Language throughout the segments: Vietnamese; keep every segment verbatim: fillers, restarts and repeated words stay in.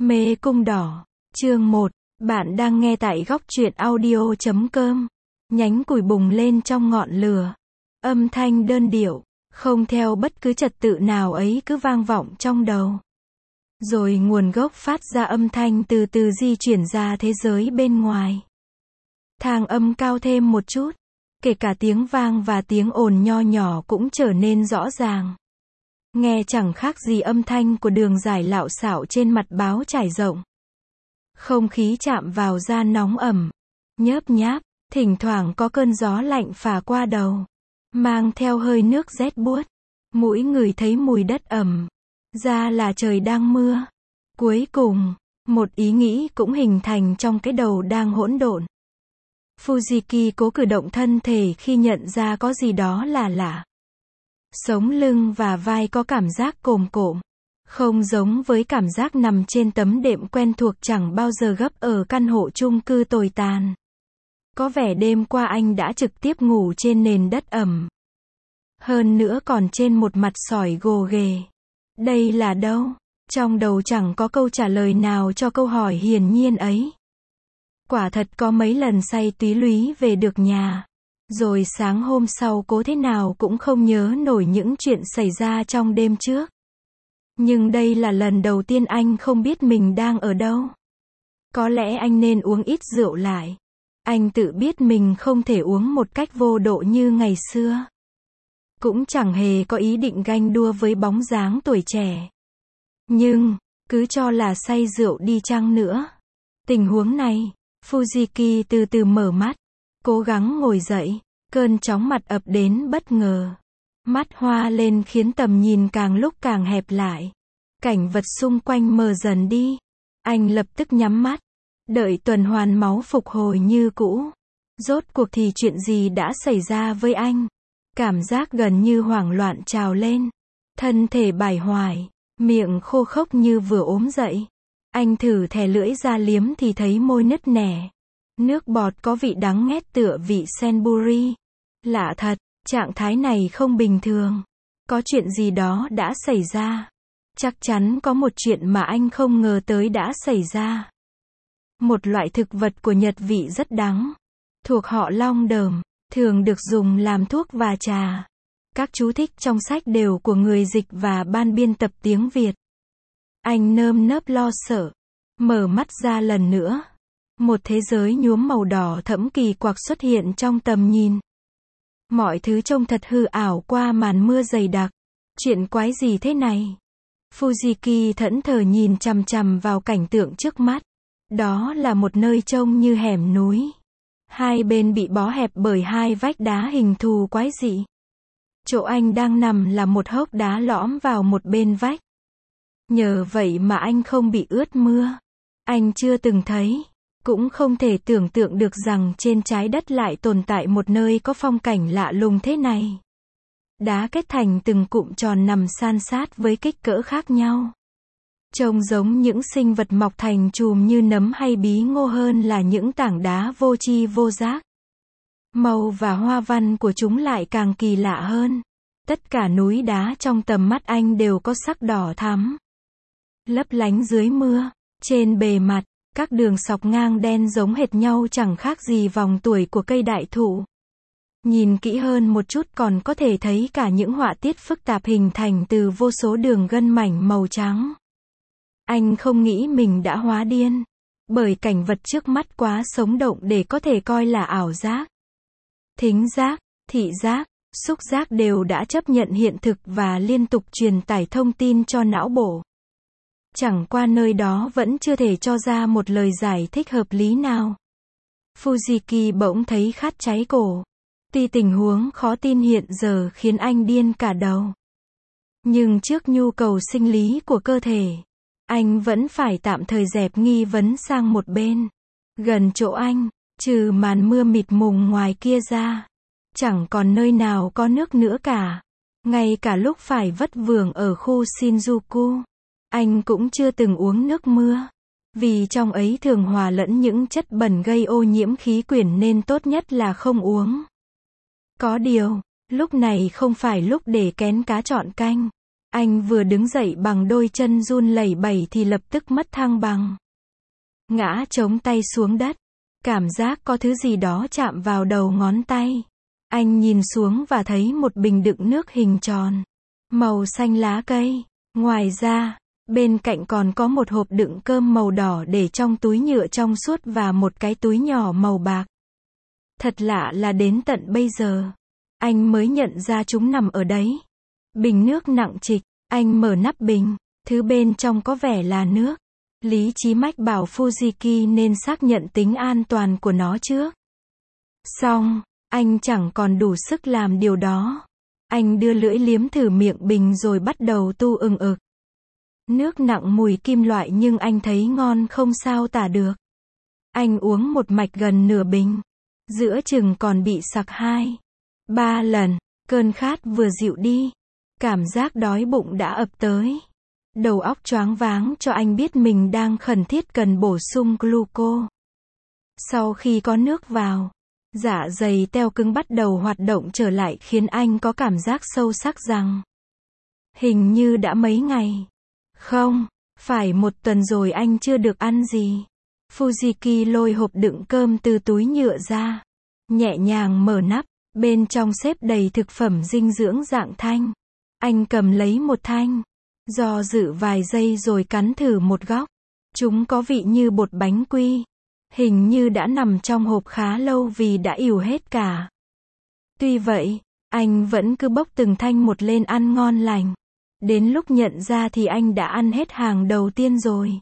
Mê cung đỏ, chương một, bạn đang nghe tại góc truyện audio chấm com. Nhánh củi bùng lên trong ngọn lửa. Âm thanh đơn điệu, không theo bất cứ trật tự nào ấy cứ vang vọng trong đầu. Rồi nguồn gốc phát ra âm thanh từ từ di chuyển ra thế giới bên ngoài. Thang âm cao thêm một chút, kể cả tiếng vang và tiếng ồn nho nhỏ cũng trở nên rõ ràng. Nghe chẳng khác gì âm thanh của đường dài lạo xạo trên mặt báo trải rộng. Không khí chạm vào da nóng ẩm, nhớp nháp, thỉnh thoảng có cơn gió lạnh phả qua đầu, mang theo hơi nước rét buốt. Mũi người thấy mùi đất ẩm, ra là trời đang mưa. Cuối cùng, một ý nghĩ cũng hình thành trong cái đầu đang hỗn độn. Fujiki cố cử động thân thể khi nhận ra có gì đó là lạ. Sống lưng và vai có cảm giác cồm cộm, không giống với cảm giác nằm trên tấm đệm quen thuộc chẳng bao giờ gấp ở căn hộ chung cư tồi tàn. Có vẻ đêm qua anh đã trực tiếp ngủ trên nền đất ẩm. Hơn nữa còn trên một mặt sỏi gồ ghề. Đây là đâu? Trong đầu chẳng có câu trả lời nào cho câu hỏi hiển nhiên ấy. Quả thật có mấy lần say túy lúy về được nhà. Rồi sáng hôm sau cố thế nào cũng không nhớ nổi những chuyện xảy ra trong đêm trước. Nhưng đây là lần đầu tiên anh không biết mình đang ở đâu. Có lẽ anh nên uống ít rượu lại. Anh tự biết mình không thể uống một cách vô độ như ngày xưa. Cũng chẳng hề có ý định ganh đua với bóng dáng tuổi trẻ. Nhưng, cứ cho là say rượu đi chăng nữa. Tình huống này, Fujiki từ từ mở mắt, cố gắng ngồi dậy, cơn chóng mặt ập đến bất ngờ. Mắt hoa lên khiến tầm nhìn càng lúc càng hẹp lại. Cảnh vật xung quanh mờ dần đi. Anh lập tức nhắm mắt, đợi tuần hoàn máu phục hồi như cũ. Rốt cuộc thì chuyện gì đã xảy ra với anh? Cảm giác gần như hoảng loạn trào lên. Thân thể bải hoài, miệng khô khốc như vừa ốm dậy. Anh thử thè lưỡi ra liếm thì thấy môi nứt nẻ. Nước bọt có vị đắng nghét tựa vị senburi. Lạ thật, trạng thái này không bình thường. Có chuyện gì đó đã xảy ra. Chắc chắn có một chuyện mà anh không ngờ tới đã xảy ra. Một loại thực vật của Nhật vị rất đắng, thuộc họ long đờm, thường được dùng làm thuốc và trà. Các chú thích trong sách đều của người dịch và ban biên tập tiếng Việt. Anh nơm nớp lo sợ, mở mắt ra lần nữa. Một thế giới nhuốm màu đỏ thẫm kỳ quặc xuất hiện trong tầm nhìn. Mọi thứ trông thật hư ảo qua màn mưa dày đặc. Chuyện quái gì thế này? Fujiki thẫn thờ nhìn chằm chằm vào cảnh tượng trước mắt. Đó là một nơi trông như hẻm núi. Hai bên bị bó hẹp bởi hai vách đá hình thù quái dị. Chỗ anh đang nằm là một hốc đá lõm vào một bên vách. Nhờ vậy mà anh không bị ướt mưa. Anh chưa từng thấy, cũng không thể tưởng tượng được rằng trên trái đất lại tồn tại một nơi có phong cảnh lạ lùng thế này. Đá kết thành từng cụm tròn nằm san sát với kích cỡ khác nhau. Trông giống những sinh vật mọc thành chùm như nấm hay bí ngô hơn là những tảng đá vô tri vô giác. Màu và hoa văn của chúng lại càng kỳ lạ hơn. Tất cả núi đá trong tầm mắt anh đều có sắc đỏ thắm, lấp lánh dưới mưa. Trên bề mặt, các đường sọc ngang đen giống hệt nhau chẳng khác gì vòng tuổi của cây đại thụ. Nhìn kỹ hơn một chút còn có thể thấy cả những họa tiết phức tạp hình thành từ vô số đường gân mảnh màu trắng. Anh không nghĩ mình đã hóa điên, bởi cảnh vật trước mắt quá sống động để có thể coi là ảo giác. Thính giác, thị giác, xúc giác đều đã chấp nhận hiện thực và liên tục truyền tải thông tin cho não bộ. Chẳng qua nơi đó vẫn chưa thể cho ra một lời giải thích hợp lý nào. Fujiki bỗng thấy khát cháy cổ. Tuy tình huống khó tin hiện giờ khiến anh điên cả đầu. Nhưng trước nhu cầu sinh lý của cơ thể, anh vẫn phải tạm thời dẹp nghi vấn sang một bên. Gần chỗ anh, trừ màn mưa mịt mùng ngoài kia ra, chẳng còn nơi nào có nước nữa cả. Ngay cả lúc phải vất vưởng ở khu Shinjuku, anh cũng chưa từng uống nước mưa. Vì trong ấy thường hòa lẫn những chất bẩn gây ô nhiễm khí quyển nên tốt nhất là không uống. Có điều, lúc này không phải lúc để kén cá chọn canh. Anh vừa đứng dậy bằng đôi chân run lẩy bẩy thì lập tức mất thăng bằng. Ngã chống tay xuống đất. Cảm giác có thứ gì đó chạm vào đầu ngón tay. Anh nhìn xuống và thấy một bình đựng nước hình tròn. Màu xanh lá cây. Ngoài ra, bên cạnh còn có một hộp đựng cơm màu đỏ để trong túi nhựa trong suốt và một cái túi nhỏ màu bạc. Thật lạ là đến tận bây giờ, anh mới nhận ra chúng nằm ở đấy. Bình nước nặng trịch, anh mở nắp bình, thứ bên trong có vẻ là nước. Lý trí mách bảo Fujiki nên xác nhận tính an toàn của nó trước. Xong, anh chẳng còn đủ sức làm điều đó. Anh đưa lưỡi liếm thử miệng bình rồi bắt đầu tu ừng ực. Nước nặng mùi kim loại nhưng anh thấy ngon không sao tả được. Anh uống một mạch gần nửa bình. Giữa chừng còn bị sặc hai, ba lần. Cơn khát vừa dịu đi. Cảm giác đói bụng đã ập tới. Đầu óc choáng váng cho anh biết mình đang khẩn thiết cần bổ sung gluco. Sau khi có nước vào, dạ dày teo cứng bắt đầu hoạt động trở lại khiến anh có cảm giác sâu sắc rằng hình như đã mấy ngày, không, phải một tuần rồi anh chưa được ăn gì. Fujiki lôi hộp đựng cơm từ túi nhựa ra, nhẹ nhàng mở nắp, bên trong xếp đầy thực phẩm dinh dưỡng dạng thanh. Anh cầm lấy một thanh, do dự vài giây rồi cắn thử một góc. Chúng có vị như bột bánh quy. Hình như đã nằm trong hộp khá lâu vì đã ỉu hết cả. Tuy vậy, anh vẫn cứ bốc từng thanh một lên ăn ngon lành. Đến lúc nhận ra thì anh đã ăn hết hàng đầu tiên rồi.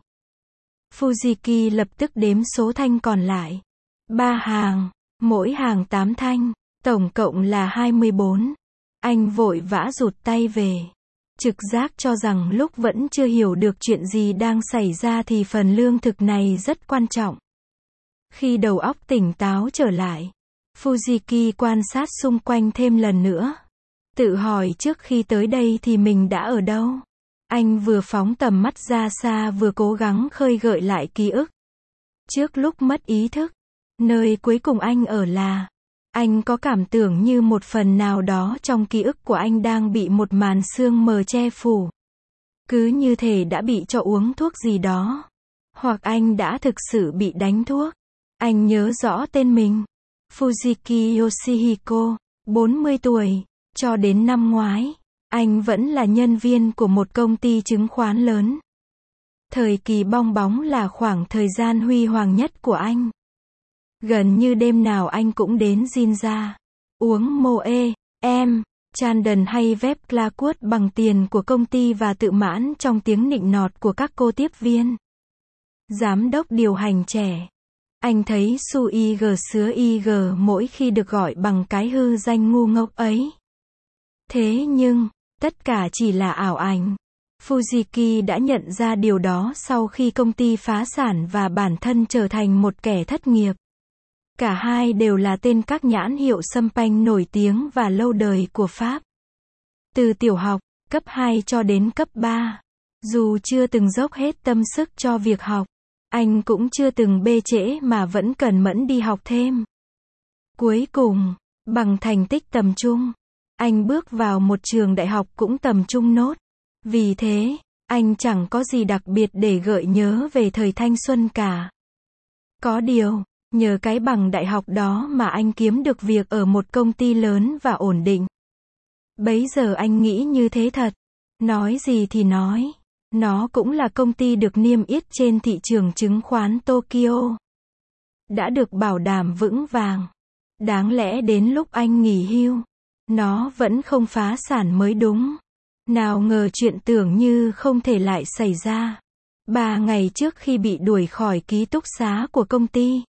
Fujiki lập tức đếm số thanh còn lại. Ba hàng, mỗi hàng tám thanh, tổng cộng là hai mươi bốn. Anh vội vã rụt tay về. Trực giác cho rằng lúc vẫn chưa hiểu được chuyện gì đang xảy ra thì phần lương thực này rất quan trọng. Khi đầu óc tỉnh táo trở lại, Fujiki quan sát xung quanh thêm lần nữa. Tự hỏi trước khi tới đây thì mình đã ở đâu. Anh vừa phóng tầm mắt ra xa vừa cố gắng khơi gợi lại ký ức. Trước lúc mất ý thức, nơi cuối cùng anh ở là, anh có cảm tưởng như một phần nào đó trong ký ức của anh đang bị một màn sương mờ che phủ. Cứ như thể đã bị cho uống thuốc gì đó. Hoặc anh đã thực sự bị đánh thuốc. Anh nhớ rõ tên mình. Fujiki Yoshihiko, bốn mươi tuổi. Cho đến năm ngoái, anh vẫn là nhân viên của một công ty chứng khoán lớn. Thời kỳ bong bóng là khoảng thời gian huy hoàng nhất của anh. Gần như đêm nào anh cũng đến Jinja, uống Moe, em, Chandon hay Vep Claquot bằng tiền của công ty và tự mãn trong tiếng nịnh nọt của các cô tiếp viên. Giám đốc điều hành trẻ. Anh thấy Su i giê sứa i giê mỗi khi được gọi bằng cái hư danh ngu ngốc ấy. Thế nhưng, tất cả chỉ là ảo ảnh. Fujiki đã nhận ra điều đó sau khi công ty phá sản và bản thân trở thành một kẻ thất nghiệp. Cả hai đều là tên các nhãn hiệu champagne nổi tiếng và lâu đời của Pháp. Từ tiểu học, cấp hai cho đến cấp ba, dù chưa từng dốc hết tâm sức cho việc học, anh cũng chưa từng bê trễ mà vẫn cẩn mẫn đi học thêm. Cuối cùng, bằng thành tích tầm trung, anh bước vào một trường đại học cũng tầm trung nốt. Vì thế, anh chẳng có gì đặc biệt để gợi nhớ về thời thanh xuân cả. Có điều, nhờ cái bằng đại học đó mà anh kiếm được việc ở một công ty lớn và ổn định. Bấy giờ anh nghĩ như thế thật. Nói gì thì nói, nó cũng là công ty được niêm yết trên thị trường chứng khoán Tokyo. Đã được bảo đảm vững vàng. Đáng lẽ đến lúc anh nghỉ hưu, nó vẫn không phá sản mới đúng. Nào ngờ chuyện tưởng như không thể lại xảy ra. Ba ngày trước khi bị đuổi khỏi ký túc xá của công ty,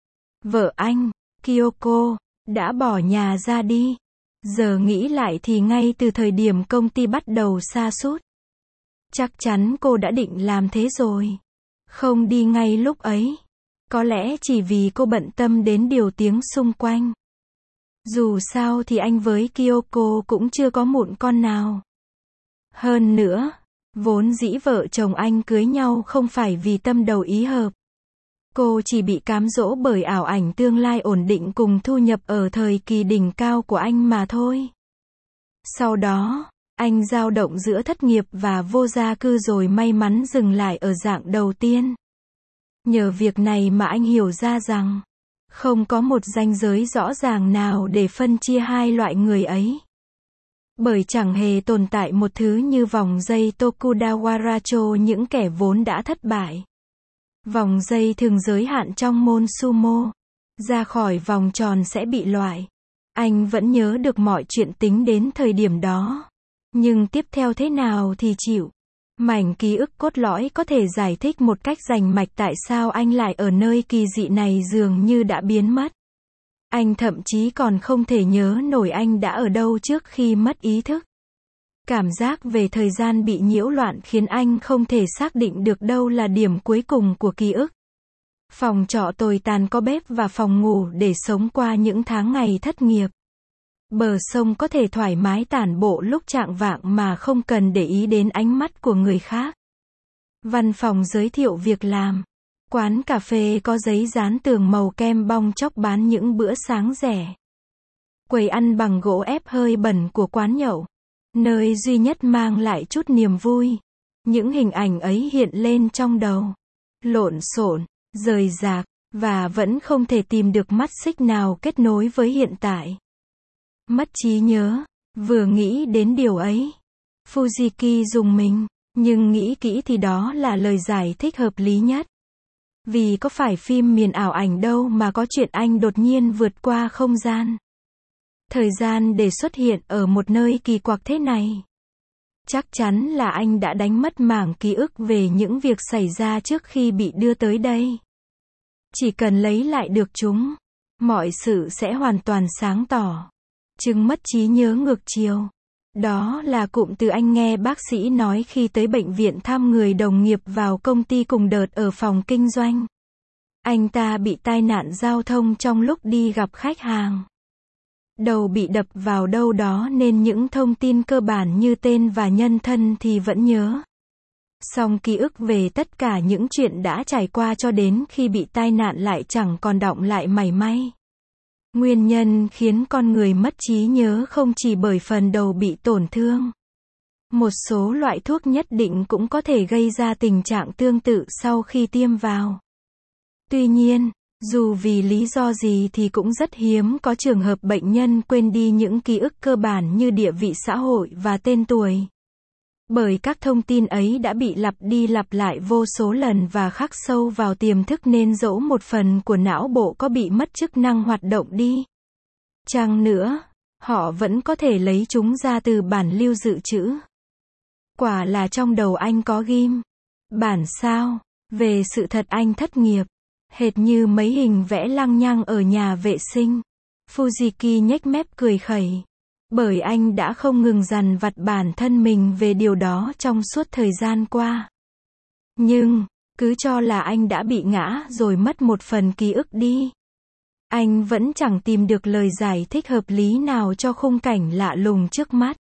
vợ anh, Kyoko, đã bỏ nhà ra đi. Giờ nghĩ lại thì ngay từ thời điểm công ty bắt đầu sa sút, chắc chắn cô đã định làm thế rồi. Không đi ngay lúc ấy. Có lẽ chỉ vì cô bận tâm đến điều tiếng xung quanh. Dù sao thì anh với Kyoko cũng chưa có mụn con nào. Hơn nữa, vốn dĩ vợ chồng anh cưới nhau không phải vì tâm đầu ý hợp. Cô chỉ bị cám dỗ bởi ảo ảnh tương lai ổn định cùng thu nhập ở thời kỳ đỉnh cao của anh mà thôi. Sau đó, Anh dao động giữa thất nghiệp và vô gia cư rồi may mắn dừng lại ở dạng đầu tiên. Nhờ việc này mà anh hiểu ra rằng, không có một ranh giới rõ ràng nào để phân chia hai loại người ấy. Bởi chẳng hề tồn tại một thứ như vòng dây Tokudawaracho những kẻ vốn đã thất bại. Vòng dây thường giới hạn trong môn sumo. Ra khỏi vòng tròn sẽ bị loại. Anh vẫn nhớ được mọi chuyện tính đến thời điểm đó. Nhưng tiếp theo thế nào thì chịu. Mảnh ký ức cốt lõi có thể giải thích một cách rành mạch tại sao anh lại ở nơi kỳ dị này dường như đã biến mất. Anh thậm chí còn không thể nhớ nổi anh đã ở đâu trước khi mất ý thức. Cảm giác về thời gian bị nhiễu loạn khiến anh không thể xác định được đâu là điểm cuối cùng của ký ức. Phòng trọ tồi tàn có bếp và phòng ngủ để sống qua những tháng ngày thất nghiệp. Bờ sông có thể thoải mái tản bộ lúc chạng vạng mà không cần để ý đến ánh mắt của người khác. Văn phòng giới thiệu việc làm. Quán cà phê có giấy dán tường màu kem bong chóc bán những bữa sáng rẻ. Quầy ăn bằng gỗ ép hơi bẩn của quán nhậu. Nơi duy nhất mang lại chút niềm vui. Những hình ảnh ấy hiện lên trong đầu. Lộn xộn, rời rạc, và vẫn không thể tìm được mắt xích nào kết nối với hiện tại. Mất trí nhớ, vừa nghĩ đến điều ấy. Fujiki rùng mình, nhưng nghĩ kỹ thì đó là lời giải thích hợp lý nhất. Vì có phải phim miền ảo ảnh đâu mà có chuyện anh đột nhiên vượt qua không gian. Thời gian để xuất hiện ở một nơi kỳ quặc thế này. Chắc chắn là anh đã đánh mất mảng ký ức về những việc xảy ra trước khi bị đưa tới đây. Chỉ cần lấy lại được chúng, mọi sự sẽ hoàn toàn sáng tỏ. Chứng mất trí nhớ ngược chiều. Đó là cụm từ anh nghe bác sĩ nói khi tới bệnh viện thăm người đồng nghiệp vào công ty cùng đợt ở phòng kinh doanh. Anh ta bị tai nạn giao thông trong lúc đi gặp khách hàng. Đầu bị đập vào đâu đó nên những thông tin cơ bản như tên và nhân thân thì vẫn nhớ. Song ký ức về tất cả những chuyện đã trải qua cho đến khi bị tai nạn lại chẳng còn đọng lại mảy may. Nguyên nhân khiến con người mất trí nhớ không chỉ bởi phần đầu bị tổn thương. Một số loại thuốc nhất định cũng có thể gây ra tình trạng tương tự sau khi tiêm vào. Tuy nhiên, dù vì lý do gì thì cũng rất hiếm có trường hợp bệnh nhân quên đi những ký ức cơ bản như địa vị xã hội và tên tuổi. Bởi các thông tin ấy đã bị lặp đi lặp lại vô số lần và khắc sâu vào tiềm thức nên dẫu một phần của não bộ có bị mất chức năng hoạt động đi chăng nữa, họ vẫn có thể lấy chúng ra từ bản lưu dự trữ. Quả là trong đầu anh có ghim bản sao về sự thật anh thất nghiệp, hệt như mấy hình vẽ lăng nhăng ở nhà vệ sinh. Fujiki nhếch mép cười khẩy. Bởi anh đã không ngừng dằn vặt bản thân mình về điều đó trong suốt thời gian qua. Nhưng, cứ cho là anh đã bị ngã rồi mất một phần ký ức đi. Anh vẫn chẳng tìm được lời giải thích hợp lý nào cho khung cảnh lạ lùng trước mắt.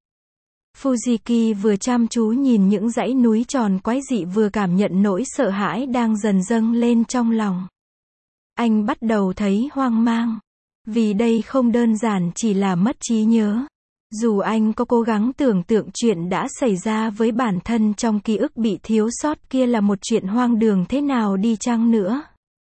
Fujiki vừa chăm chú nhìn những dãy núi tròn quái dị vừa cảm nhận nỗi sợ hãi đang dần dâng lên trong lòng. Anh bắt đầu thấy hoang mang. Vì đây không đơn giản chỉ là mất trí nhớ. Dù anh có cố gắng tưởng tượng chuyện đã xảy ra với bản thân trong ký ức bị thiếu sót kia là một chuyện hoang đường thế nào đi chăng nữa.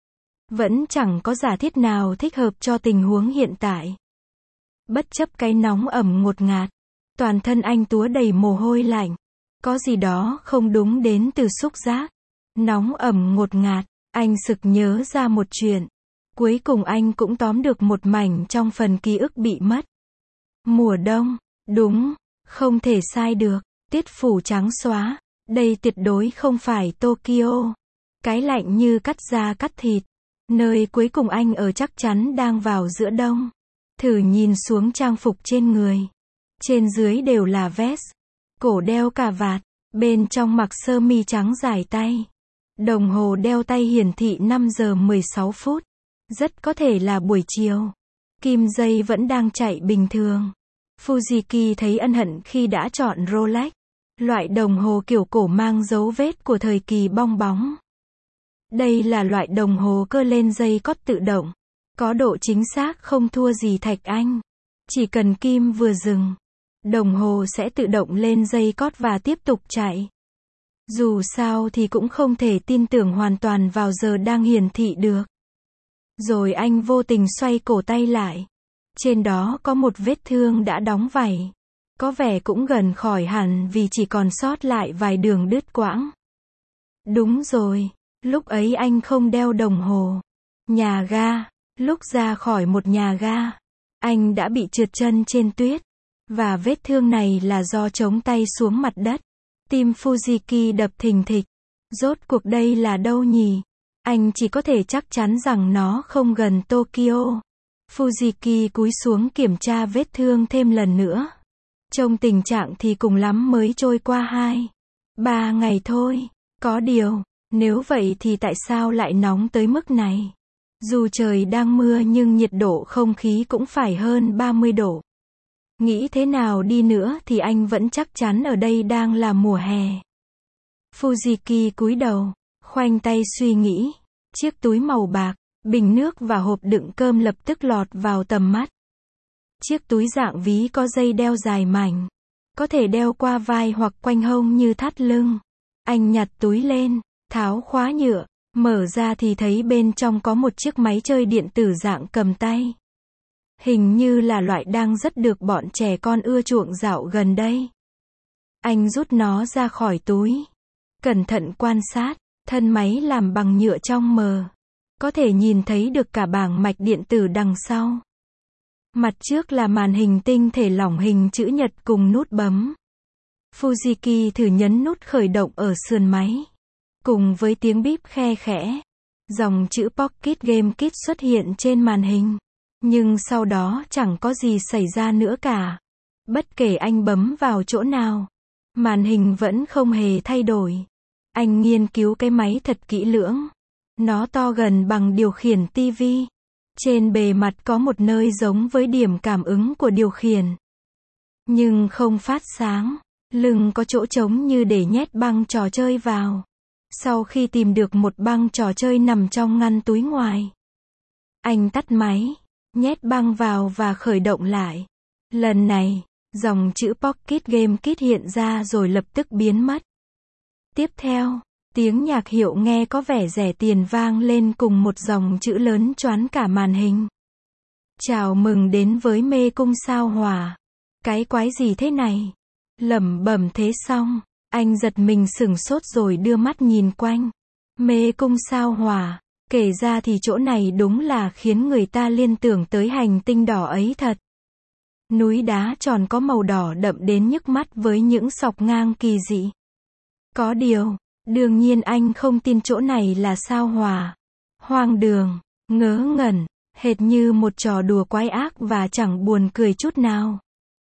Vẫn chẳng có giả thiết nào thích hợp cho tình huống hiện tại. Bất chấp cái nóng ẩm ngột ngạt, toàn thân anh túa đầy mồ hôi lạnh. Có gì đó không đúng đến từ xúc giác. Nóng ẩm ngột ngạt, anh sực nhớ ra một chuyện. Cuối cùng anh cũng tóm được một mảnh trong phần ký ức bị mất. Mùa đông, đúng, không thể sai được, tiết phủ trắng xóa, đây tuyệt đối không phải Tokyo. Cái lạnh như cắt da cắt thịt, nơi cuối cùng anh ở chắc chắn đang vào giữa đông. Thử nhìn xuống trang phục trên người. Trên dưới đều là vest, cổ đeo cà vạt, bên trong mặc sơ mi trắng dài tay. Đồng hồ đeo tay hiển thị năm giờ mười sáu phút, rất có thể là buổi chiều. Kim dây vẫn đang chạy bình thường. Fujiki thấy ân hận khi đã chọn Rolex, loại đồng hồ kiểu cổ mang dấu vết của thời kỳ bong bóng. Đây là loại đồng hồ cơ lên dây cót tự động, có độ chính xác không thua gì Thạch Anh. Chỉ cần kim vừa dừng, đồng hồ sẽ tự động lên giây cót và tiếp tục chạy. Dù sao thì cũng không thể tin tưởng hoàn toàn vào giờ đang hiển thị được. Rồi anh vô tình xoay cổ tay lại. Trên đó có một vết thương đã đóng vảy. Có vẻ cũng gần khỏi hẳn vì chỉ còn sót lại vài đường đứt quãng. Đúng rồi, lúc ấy anh không đeo đồng hồ. Nhà ga, lúc ra khỏi một nhà ga, anh đã bị trượt chân trên tuyết. Và vết thương này là do chống tay xuống mặt đất. Tim Fujiki đập thình thịch. Rốt cuộc đây là đâu nhỉ? Anh chỉ có thể chắc chắn rằng nó không gần Tokyo. Fujiki cúi xuống kiểm tra vết thương thêm lần nữa. Trong tình trạng thì cùng lắm mới trôi qua hai, ba ngày thôi. Có điều, nếu vậy thì tại sao lại nóng tới mức này? Dù trời đang mưa nhưng nhiệt độ không khí cũng phải hơn ba mươi độ. Nghĩ thế nào đi nữa thì anh vẫn chắc chắn ở đây đang là mùa hè. Fujiki cúi đầu, khoanh tay suy nghĩ. Chiếc túi màu bạc, bình nước và hộp đựng cơm lập tức lọt vào tầm mắt. Chiếc túi dạng ví có dây đeo dài mảnh. Có thể đeo qua vai hoặc quanh hông như thắt lưng. Anh nhặt túi lên, tháo khóa nhựa, mở ra thì thấy bên trong có một chiếc máy chơi điện tử dạng cầm tay. Hình như là loại đang rất được bọn trẻ con ưa chuộng dạo gần đây. Anh rút nó ra khỏi túi. Cẩn thận quan sát, thân máy làm bằng nhựa trong mờ. Có thể nhìn thấy được cả bảng mạch điện tử đằng sau. Mặt trước là màn hình tinh thể lỏng hình chữ nhật cùng nút bấm. Fujiki thử nhấn nút khởi động ở sườn máy. Cùng với tiếng bíp khe khẽ, dòng chữ Pocket Game Kit xuất hiện trên màn hình. Nhưng sau đó chẳng có gì xảy ra nữa cả. Bất kể anh bấm vào chỗ nào, màn hình vẫn không hề thay đổi. Anh nghiên cứu cái máy thật kỹ lưỡng. Nó to gần bằng điều khiển tivi. Trên bề mặt có một nơi giống với điểm cảm ứng của điều khiển. Nhưng không phát sáng. Lưng có chỗ trống như để nhét băng trò chơi vào. Sau khi tìm được một băng trò chơi nằm trong ngăn túi ngoài, anh tắt máy, nhét băng vào và khởi động lại. Lần này, dòng chữ Pocket Game Kit hiện ra rồi lập tức biến mất. Tiếp theo, tiếng nhạc hiệu nghe có vẻ rẻ tiền vang lên cùng một dòng chữ lớn choán cả màn hình. Chào mừng đến với mê cung sao hỏa. Cái quái gì thế này? Lẩm bẩm thế xong, anh giật mình sửng sốt rồi đưa mắt nhìn quanh. Mê cung sao hỏa, kể ra thì chỗ này đúng là khiến người ta liên tưởng tới hành tinh đỏ ấy thật. Núi đá tròn có màu đỏ đậm đến nhức mắt với những sọc ngang kỳ dị. Có điều, đương nhiên anh không tin chỗ này là sao hỏa. Hoang đường, ngớ ngẩn, hệt như một trò đùa quái ác và chẳng buồn cười chút nào.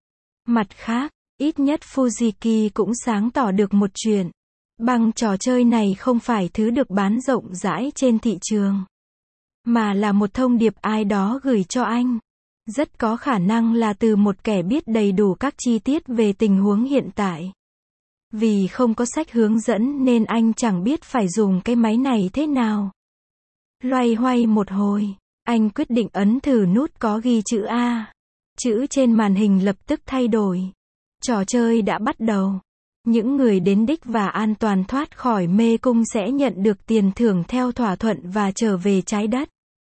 Mặt khác, ít nhất Fujiki cũng sáng tỏ được một chuyện. Băng trò chơi này không phải thứ được bán rộng rãi trên thị trường, mà là một thông điệp ai đó gửi cho anh. Rất có khả năng là từ một kẻ biết đầy đủ các chi tiết về tình huống hiện tại. Vì không có sách hướng dẫn nên anh chẳng biết phải dùng cái máy này thế nào. Loay hoay một hồi, anh quyết định ấn thử nút có ghi chữ A. Chữ trên màn hình lập tức thay đổi. Trò chơi đã bắt đầu. Những người đến đích và an toàn thoát khỏi mê cung sẽ nhận được tiền thưởng theo thỏa thuận và trở về trái đất.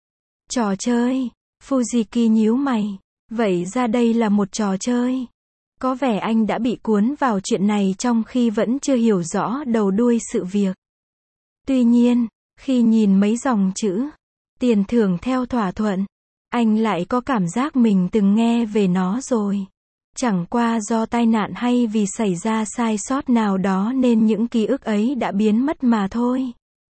Trò chơi. Fujiki nhíu mày. Vậy ra đây là một trò chơi. Có vẻ anh đã bị cuốn vào chuyện này trong khi vẫn chưa hiểu rõ đầu đuôi sự việc. Tuy nhiên, khi nhìn mấy dòng chữ tiền thưởng theo thỏa thuận, anh lại có cảm giác mình từng nghe về nó rồi. Chẳng qua do tai nạn hay vì xảy ra sai sót nào đó nên những ký ức ấy đã biến mất mà thôi.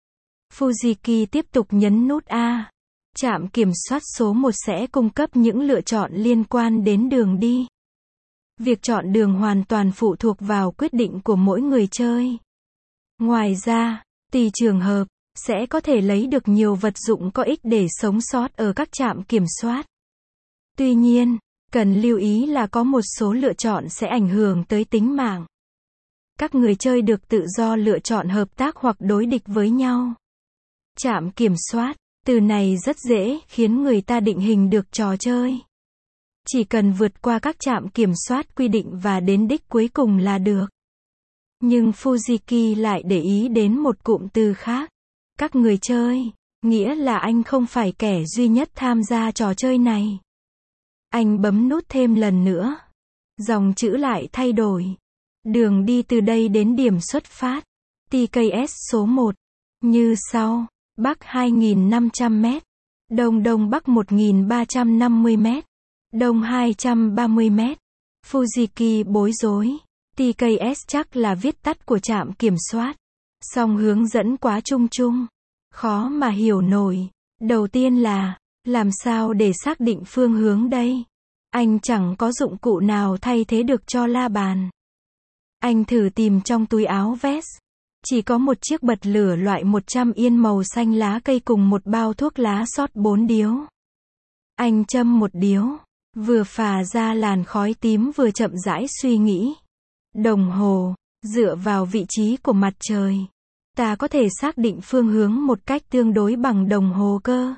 Fujiki tiếp tục nhấn nút A. Trạm kiểm soát số một sẽ cung cấp những lựa chọn liên quan đến đường đi. Việc chọn đường hoàn toàn phụ thuộc vào quyết định của mỗi người chơi. Ngoài ra, tùy trường hợp, sẽ có thể lấy được nhiều vật dụng có ích để sống sót ở các trạm kiểm soát. Tuy nhiên, cần lưu ý là có một số lựa chọn sẽ ảnh hưởng tới tính mạng. Các người chơi được tự do lựa chọn hợp tác hoặc đối địch với nhau. Trạm kiểm soát, từ này rất dễ khiến người ta định hình được trò chơi. Chỉ cần vượt qua các trạm kiểm soát quy định và đến đích cuối cùng là được. Nhưng Fujiki lại để ý đến một cụm từ khác. Các người chơi, nghĩa là anh không phải kẻ duy nhất tham gia trò chơi này. Anh bấm nút thêm lần nữa. Dòng chữ lại thay đổi. Đường đi từ đây đến điểm xuất phát. tê ca ét số một. Như sau. Bắc hai nghìn năm trăm mét. Đông Đông Bắc một nghìn ba trăm năm mươi mét. Đông hai trăm ba mươi mét. Fujiki bối rối. tê ca ét chắc là viết tắt của trạm kiểm soát. Song hướng dẫn quá chung chung. Khó mà hiểu nổi. Đầu tiên là, làm sao để xác định phương hướng đây? Anh chẳng có dụng cụ nào thay thế được cho la bàn. Anh thử tìm trong túi áo vest. Chỉ có một chiếc bật lửa loại một trăm yên màu xanh lá cây cùng một bao thuốc lá sót bốn điếu. Anh châm một điếu, vừa phả ra làn khói tím vừa chậm rãi suy nghĩ. Đồng hồ, dựa vào vị trí của mặt trời, ta có thể xác định phương hướng một cách tương đối bằng đồng hồ cơ.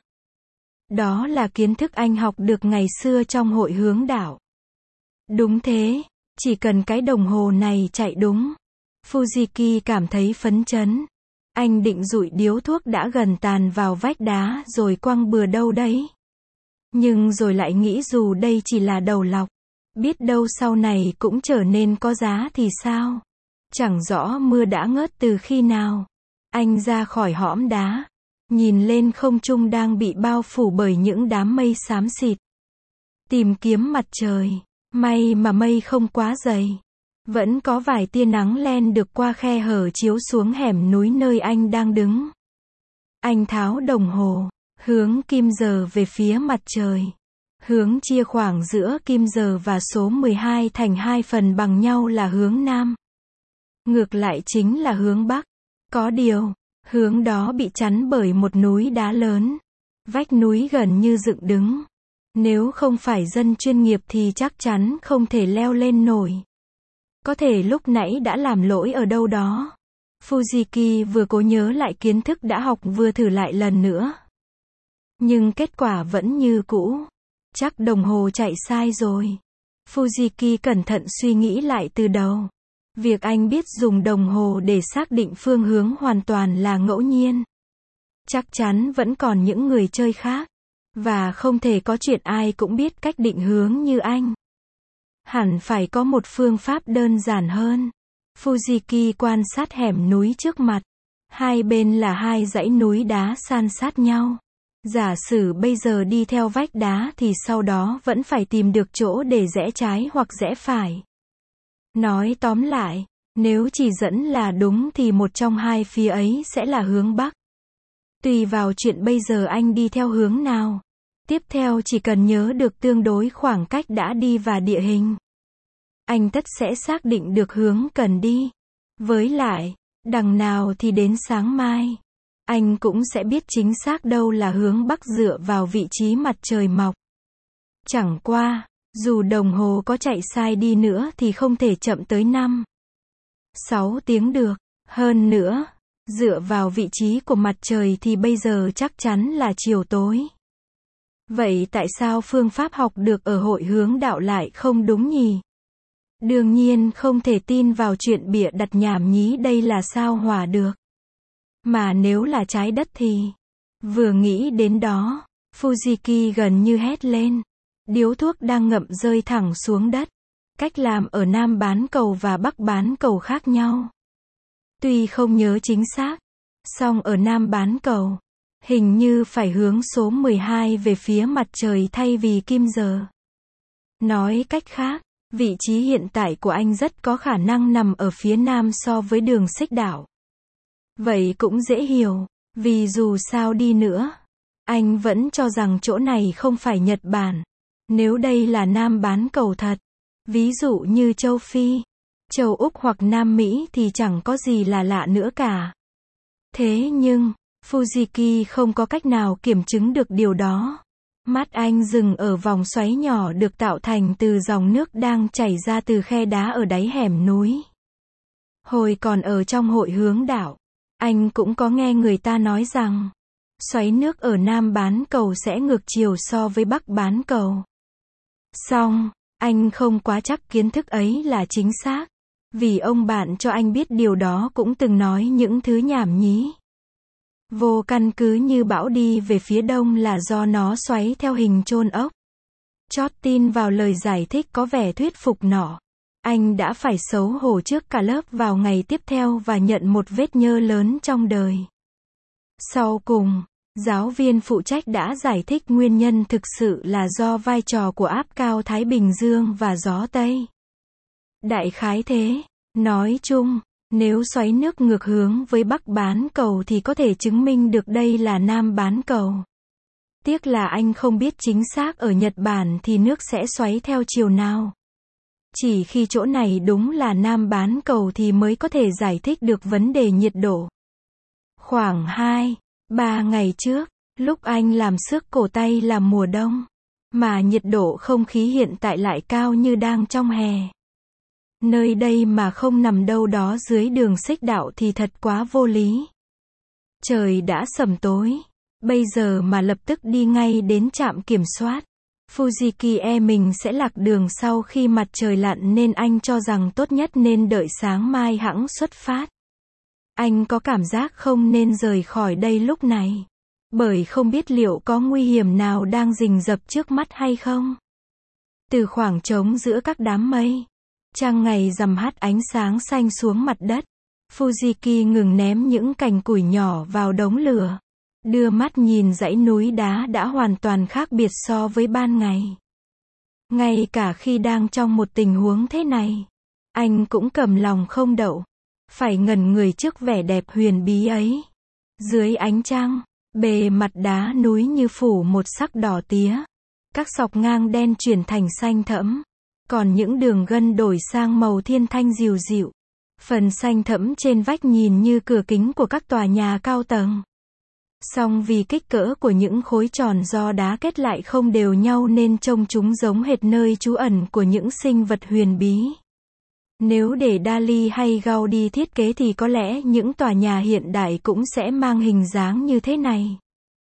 Đó là kiến thức anh học được ngày xưa trong hội hướng đạo. Đúng thế, chỉ cần cái đồng hồ này chạy đúng. Fujiki cảm thấy phấn chấn. Anh định dụi điếu thuốc đã gần tàn vào vách đá rồi quăng bừa đâu đấy. Nhưng rồi lại nghĩ dù đây chỉ là đầu lọc, biết đâu sau này cũng trở nên có giá thì sao? Chẳng rõ mưa đã ngớt từ khi nào. Anh ra khỏi hõm đá, nhìn lên không trung đang bị bao phủ bởi những đám mây xám xịt. Tìm kiếm mặt trời, may mà mây không quá dày. Vẫn có vài tia nắng len được qua khe hở chiếu xuống hẻm núi nơi anh đang đứng. Anh tháo đồng hồ, hướng kim giờ về phía mặt trời. Hướng chia khoảng giữa kim giờ và số mười hai thành hai phần bằng nhau là hướng nam. Ngược lại chính là hướng bắc. Có điều, hướng đó bị chắn bởi một núi đá lớn. Vách núi gần như dựng đứng. Nếu không phải dân chuyên nghiệp thì chắc chắn không thể leo lên nổi. Có thể lúc nãy đã làm lỗi ở đâu đó. Fujiki vừa cố nhớ lại kiến thức đã học vừa thử lại lần nữa. Nhưng kết quả vẫn như cũ. Chắc đồng hồ chạy sai rồi. Fujiki cẩn thận suy nghĩ lại từ đầu. Việc anh biết dùng đồng hồ để xác định phương hướng hoàn toàn là ngẫu nhiên. Chắc chắn vẫn còn những người chơi khác. Và không thể có chuyện ai cũng biết cách định hướng như anh. Hẳn phải có một phương pháp đơn giản hơn. Fujiki quan sát hẻm núi trước mặt. Hai bên là hai dãy núi đá san sát nhau. Giả sử bây giờ đi theo vách đá thì sau đó vẫn phải tìm được chỗ để rẽ trái hoặc rẽ phải. Nói tóm lại, nếu chỉ dẫn là đúng thì một trong hai phía ấy sẽ là hướng bắc. Tùy vào chuyện bây giờ anh đi theo hướng nào. Tiếp theo chỉ cần nhớ được tương đối khoảng cách đã đi và địa hình. Anh tất sẽ xác định được hướng cần đi. Với lại, đằng nào thì đến sáng mai, anh cũng sẽ biết chính xác đâu là hướng bắc dựa vào vị trí mặt trời mọc. Chẳng qua, dù đồng hồ có chạy sai đi nữa thì không thể chậm tới năm, sáu tiếng được. Hơn nữa, dựa vào vị trí của mặt trời thì bây giờ chắc chắn là chiều tối. Vậy tại sao phương pháp học được ở hội hướng đạo lại không đúng nhỉ? Đương nhiên không thể tin vào chuyện bịa đặt nhảm nhí đây là sao hỏa được. Mà nếu là trái đất thì... Vừa nghĩ đến đó, Fujiki gần như hét lên. Điếu thuốc đang ngậm rơi thẳng xuống đất. Cách làm ở Nam bán cầu và Bắc bán cầu khác nhau. Tuy không nhớ chính xác, song ở Nam bán cầu, hình như phải hướng số mười hai về phía mặt trời thay vì kim giờ. Nói cách khác, vị trí hiện tại của anh rất có khả năng nằm ở phía nam so với đường xích đảo. Vậy cũng dễ hiểu, vì dù sao đi nữa, anh vẫn cho rằng chỗ này không phải Nhật Bản. Nếu đây là Nam bán cầu thật, ví dụ như châu Phi, châu Úc hoặc Nam Mỹ thì chẳng có gì là lạ nữa cả. Thế nhưng, Fujiki không có cách nào kiểm chứng được điều đó. Mắt anh dừng ở vòng xoáy nhỏ được tạo thành từ dòng nước đang chảy ra từ khe đá ở đáy hẻm núi. Hồi còn ở trong hội hướng đạo, anh cũng có nghe người ta nói rằng, xoáy nước ở Nam bán cầu sẽ ngược chiều so với Bắc bán cầu. Xong, anh không quá chắc kiến thức ấy là chính xác. Vì ông bạn cho anh biết điều đó cũng từng nói những thứ nhảm nhí vô căn cứ như bão đi về phía đông là do nó xoáy theo hình chôn ốc. Chót tin vào lời giải thích có vẻ thuyết phục nọ. Anh đã phải xấu hổ trước cả lớp vào ngày tiếp theo và nhận một vết nhơ lớn trong đời. Sau cùng, giáo viên phụ trách đã giải thích nguyên nhân thực sự là do vai trò của áp cao Thái Bình Dương và gió Tây. Đại khái thế. Nói chung, nếu xoáy nước ngược hướng với Bắc bán cầu thì có thể chứng minh được đây là Nam bán cầu. Tiếc là anh không biết chính xác ở Nhật Bản thì nước sẽ xoáy theo chiều nào. Chỉ khi chỗ này đúng là Nam bán cầu thì mới có thể giải thích được vấn đề nhiệt độ. Khoảng hai, ba ngày trước, lúc anh làm xước cổ tay là mùa đông, mà nhiệt độ không khí hiện tại lại cao như đang trong hè. Nơi đây mà không nằm đâu đó dưới đường xích đạo thì thật quá vô lý. Trời đã sẩm tối, bây giờ mà lập tức đi ngay đến trạm kiểm soát Fujiki e mình sẽ lạc đường sau khi mặt trời lặn nên anh cho rằng tốt nhất nên đợi sáng mai hẵng xuất phát. Anh có cảm giác không nên rời khỏi đây lúc này, bởi không biết liệu có nguy hiểm nào đang rình rập trước mắt hay không. Từ khoảng trống giữa các đám mây, trăng ngày rằm hắt ánh sáng xanh xuống mặt đất. Fujiki ngừng ném những cành củi nhỏ vào đống lửa, đưa mắt nhìn dãy núi đá đã hoàn toàn khác biệt so với ban ngày. Ngay cả khi đang trong một tình huống thế này, anh cũng cầm lòng không đậu, phải ngẩn người trước vẻ đẹp huyền bí ấy. Dưới ánh trăng, bề mặt đá núi như phủ một sắc đỏ tía, các sọc ngang đen chuyển thành xanh thẫm, còn những đường gân đổi sang màu thiên thanh dịu dịu. Phần xanh thẫm trên vách nhìn như cửa kính của các tòa nhà cao tầng. Song vì kích cỡ của những khối tròn do đá kết lại không đều nhau nên trông chúng giống hệt nơi trú ẩn của những sinh vật huyền bí. Nếu để Dali hay Gaudi thiết kế thì có lẽ những tòa nhà hiện đại cũng sẽ mang hình dáng như thế này.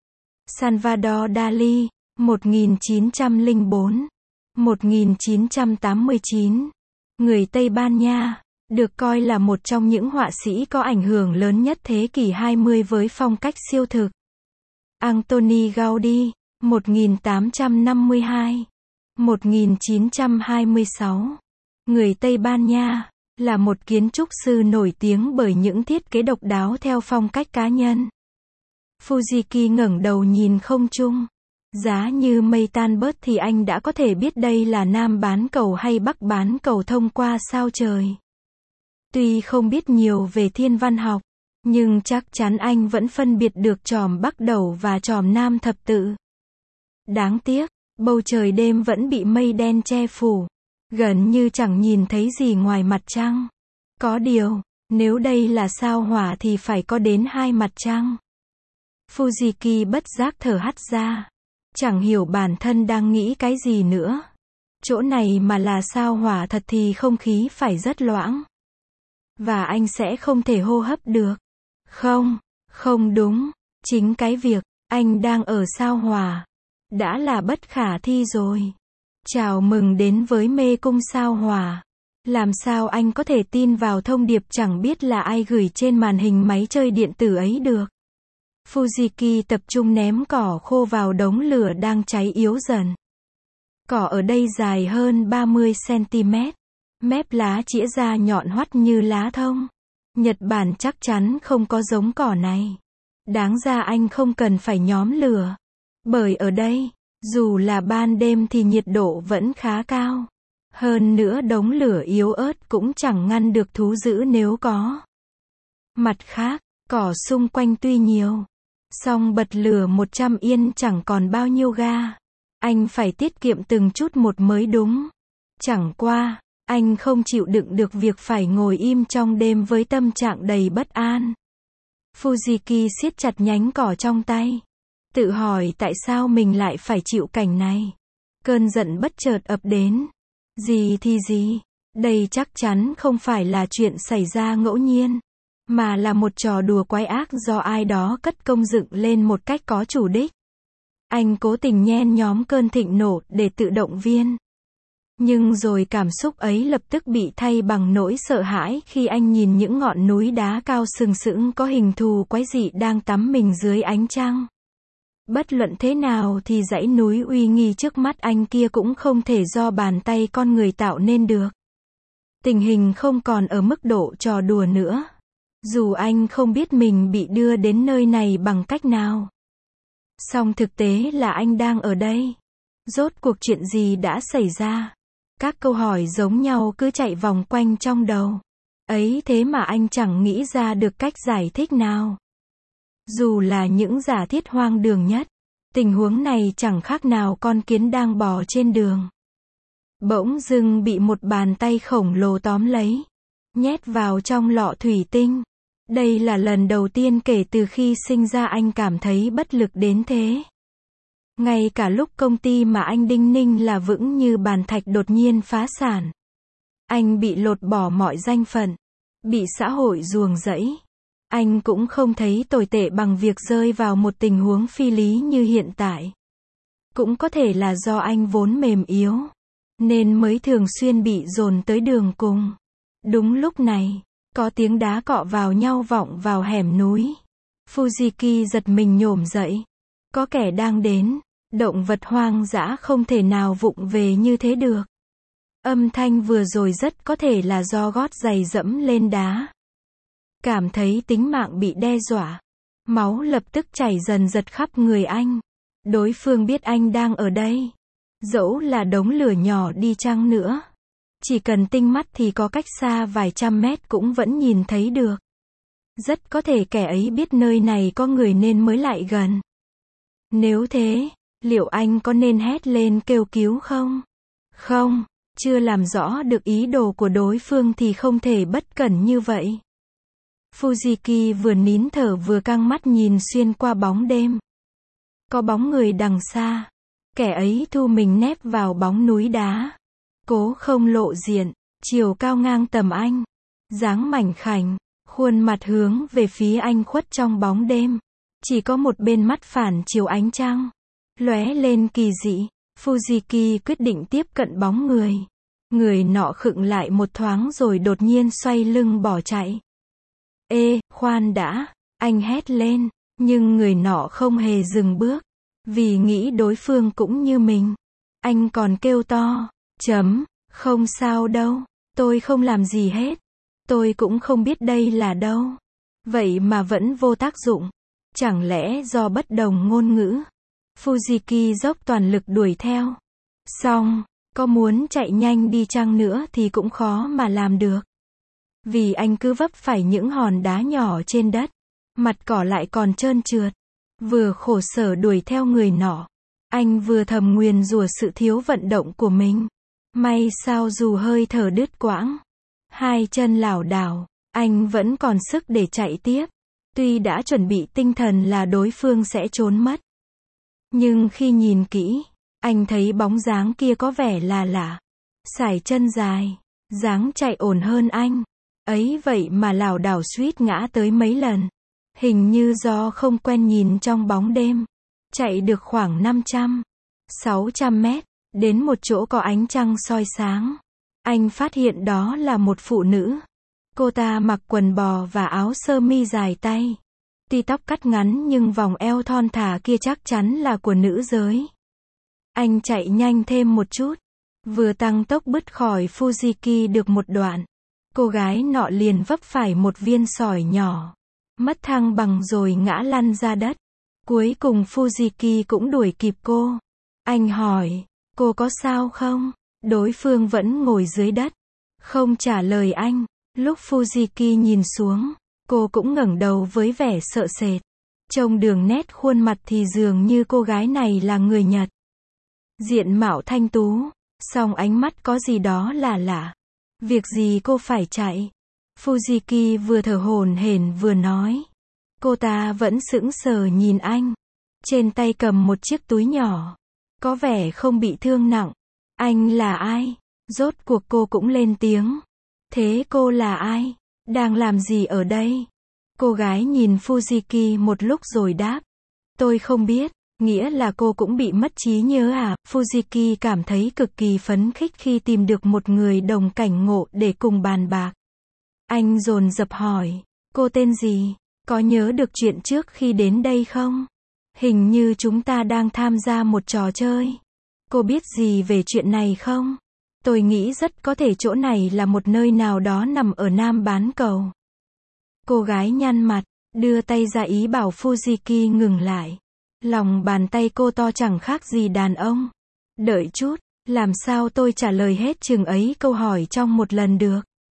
Salvador Dali, một nghìn chín trăm lẻ bốn đến một nghìn chín trăm tám mươi chín, người Tây Ban Nha, được coi là một trong những họa sĩ có ảnh hưởng lớn nhất thế kỷ hai mươi với phong cách siêu thực. Antoni Gaudi, một nghìn tám trăm năm mươi hai đến một nghìn chín trăm hai mươi sáu, người Tây Ban Nha, là một kiến trúc sư nổi tiếng bởi những thiết kế độc đáo theo phong cách cá nhân. Fujiki ngẩng đầu nhìn không trung. Giá như mây tan bớt thì anh đã có thể biết đây là Nam bán cầu hay Bắc bán cầu thông qua sao trời. Tuy không biết nhiều về thiên văn học, nhưng chắc chắn anh vẫn phân biệt được chòm Bắc Đầu và chòm Nam thập tự. Đáng tiếc, bầu trời đêm vẫn bị mây đen che phủ, gần như chẳng nhìn thấy gì ngoài mặt trăng. Có điều, nếu đây là sao hỏa thì phải có đến hai mặt trăng. Fujiki bất giác thở hắt ra, chẳng hiểu bản thân đang nghĩ cái gì nữa. Chỗ này mà là sao hỏa thật thì không khí phải rất loãng. Và anh sẽ không thể hô hấp được. Không, không đúng. Chính cái việc anh đang ở sao hỏa đã là bất khả thi rồi. Chào mừng đến với mê cung sao hỏa. Làm sao anh có thể tin vào thông điệp chẳng biết là ai gửi trên màn hình máy chơi điện tử ấy được. Fujiki tập trung ném cỏ khô vào đống lửa đang cháy yếu dần. Cỏ ở đây dài hơn ba mươi xăng-ti-mét. Mép lá chĩa ra nhọn hoắt như lá thông. Nhật Bản chắc chắn không có giống cỏ này. Đáng ra anh không cần phải nhóm lửa. Bởi ở đây, dù là ban đêm thì nhiệt độ vẫn khá cao. Hơn nữa đống lửa yếu ớt cũng chẳng ngăn được thú dữ nếu có. Mặt khác, cỏ xung quanh tuy nhiều, song bật lửa một trăm yên chẳng còn bao nhiêu ga. Anh phải tiết kiệm từng chút một mới đúng. Chẳng qua, anh không chịu đựng được việc phải ngồi im trong đêm với tâm trạng đầy bất an. Fujiki siết chặt nhánh cỏ trong tay, tự hỏi tại sao mình lại phải chịu cảnh này. Cơn giận bất chợt ập đến. Gì thì gì, đây chắc chắn không phải là chuyện xảy ra ngẫu nhiên, mà là một trò đùa quái ác do ai đó cất công dựng lên một cách có chủ đích. Anh cố tình nhen nhóm cơn thịnh nộ để tự động viên. Nhưng rồi cảm xúc ấy lập tức bị thay bằng nỗi sợ hãi khi anh nhìn những ngọn núi đá cao sừng sững có hình thù quái dị đang tắm mình dưới ánh trăng. Bất luận thế nào thì dãy núi uy nghi trước mắt anh kia cũng không thể do bàn tay con người tạo nên được. Tình hình không còn ở mức độ trò đùa nữa. Dù anh không biết mình bị đưa đến nơi này bằng cách nào. Song thực tế là anh đang ở đây. Rốt cuộc chuyện gì đã xảy ra? Các câu hỏi giống nhau cứ chạy vòng quanh trong đầu. Ấy thế mà anh chẳng nghĩ ra được cách giải thích nào. Dù là những giả thiết hoang đường nhất, tình huống này chẳng khác nào con kiến đang bò trên đường. Bỗng dưng bị một bàn tay khổng lồ tóm lấy, nhét vào trong lọ thủy tinh. Đây là lần đầu tiên kể từ khi sinh ra anh cảm thấy bất lực đến thế. Ngay cả lúc công ty mà anh đinh ninh là vững như bàn thạch đột nhiên phá sản. Anh bị lột bỏ mọi danh phận, bị xã hội ruồng rẫy. Anh cũng không thấy tồi tệ bằng việc rơi vào một tình huống phi lý như hiện tại. Cũng có thể là do anh vốn mềm yếu, nên mới thường xuyên bị dồn tới đường cùng. Đúng lúc này, có tiếng đá cọ vào nhau vọng vào hẻm núi. Fujiki giật mình nhổm dậy. Có kẻ đang đến. Động vật hoang dã không thể nào vụng về như thế được. Âm thanh vừa rồi rất có thể là do gót giày dẫm lên đá. Cảm thấy tính mạng bị đe dọa. Máu lập tức chảy dần dật khắp người anh. Đối phương biết anh đang ở đây. Dẫu là đống lửa nhỏ đi chăng nữa. Chỉ cần tinh mắt thì có cách xa vài trăm mét cũng vẫn nhìn thấy được. Rất có thể kẻ ấy biết nơi này có người nên mới lại gần. Nếu thế, liệu anh có nên hét lên kêu cứu không? Không, chưa làm rõ được ý đồ của đối phương thì không thể bất cẩn như vậy. Fujiki vừa nín thở vừa căng mắt nhìn xuyên qua bóng đêm. Có bóng người đằng xa. Kẻ ấy thu mình nép vào bóng núi đá. Cố không lộ diện, chiều cao ngang tầm anh. Dáng mảnh khảnh, khuôn mặt hướng về phía anh khuất trong bóng đêm. Chỉ có một bên mắt phản chiếu ánh trăng. Lóe lên kỳ dị, Fujiki quyết định tiếp cận bóng người. Người nọ khựng lại một thoáng rồi đột nhiên xoay lưng bỏ chạy. Ê, khoan đã, anh hét lên, nhưng người nọ không hề dừng bước. Vì nghĩ đối phương cũng như mình. Anh còn kêu to, chấm, không sao đâu, tôi không làm gì hết. Tôi cũng không biết đây là đâu. Vậy mà vẫn vô tác dụng. Chẳng lẽ do bất đồng ngôn ngữ? Fujiki dốc toàn lực đuổi theo. Xong, có muốn chạy nhanh đi chăng nữa thì cũng khó mà làm được. Vì anh cứ vấp phải những hòn đá nhỏ trên đất. Mặt cỏ lại còn trơn trượt. Vừa khổ sở đuổi theo người nọ. Anh vừa thầm nguyền rủa sự thiếu vận động của mình. May sao dù hơi thở đứt quãng. Hai chân lảo đảo, anh vẫn còn sức để chạy tiếp. Tuy đã chuẩn bị tinh thần là đối phương sẽ trốn mất. Nhưng khi nhìn kỹ, anh thấy bóng dáng kia có vẻ là lạ. Sải chân dài, dáng chạy ổn hơn anh. Ấy vậy mà lảo đảo suýt ngã tới mấy lần. Hình như do không quen nhìn trong bóng đêm. Chạy được khoảng năm trăm, sáu trăm mét, đến một chỗ có ánh trăng soi sáng. Anh phát hiện đó là một phụ nữ. Cô ta mặc quần bò và áo sơ mi dài tay. Tuy tóc cắt ngắn nhưng vòng eo thon thả kia chắc chắn là của nữ giới. Anh chạy nhanh thêm một chút. Vừa tăng tốc bứt khỏi Fujiki được một đoạn. Cô gái nọ liền vấp phải một viên sỏi nhỏ. Mất thăng bằng rồi ngã lăn ra đất. Cuối cùng Fujiki cũng đuổi kịp cô. Anh hỏi, cô có sao không? Đối phương vẫn ngồi dưới đất. Không trả lời anh. Lúc Fujiki nhìn xuống, cô cũng ngẩng đầu với vẻ sợ sệt. Trông đường nét khuôn mặt thì dường như cô gái này là người Nhật. Diện mạo thanh tú, song ánh mắt có gì đó là lạ. Việc gì cô phải chạy? Fujiki vừa thở hổn hển vừa nói. Cô ta vẫn sững sờ nhìn anh. Trên tay cầm một chiếc túi nhỏ. Có vẻ không bị thương nặng. Anh là ai? Rốt cuộc cô cũng lên tiếng. Thế cô là ai? Đang làm gì ở đây? Cô gái nhìn Fujiki một lúc rồi đáp. Tôi không biết. Nghĩa là cô cũng bị mất trí nhớ à? Fujiki cảm thấy cực kỳ phấn khích khi tìm được một người đồng cảnh ngộ để cùng bàn bạc. Anh dồn dập hỏi, cô tên gì? Có nhớ được chuyện trước khi đến đây không? Hình như chúng ta đang tham gia một trò chơi. Cô biết gì về chuyện này không? Tôi nghĩ rất có thể chỗ này là một nơi nào đó nằm ở Nam bán cầu. Cô gái nhăn mặt, đưa tay ra ý bảo Fujiki ngừng lại. Lòng bàn tay cô to chẳng khác gì đàn ông. Đợi chút, làm sao tôi trả lời hết chừng ấy câu hỏi trong một lần được?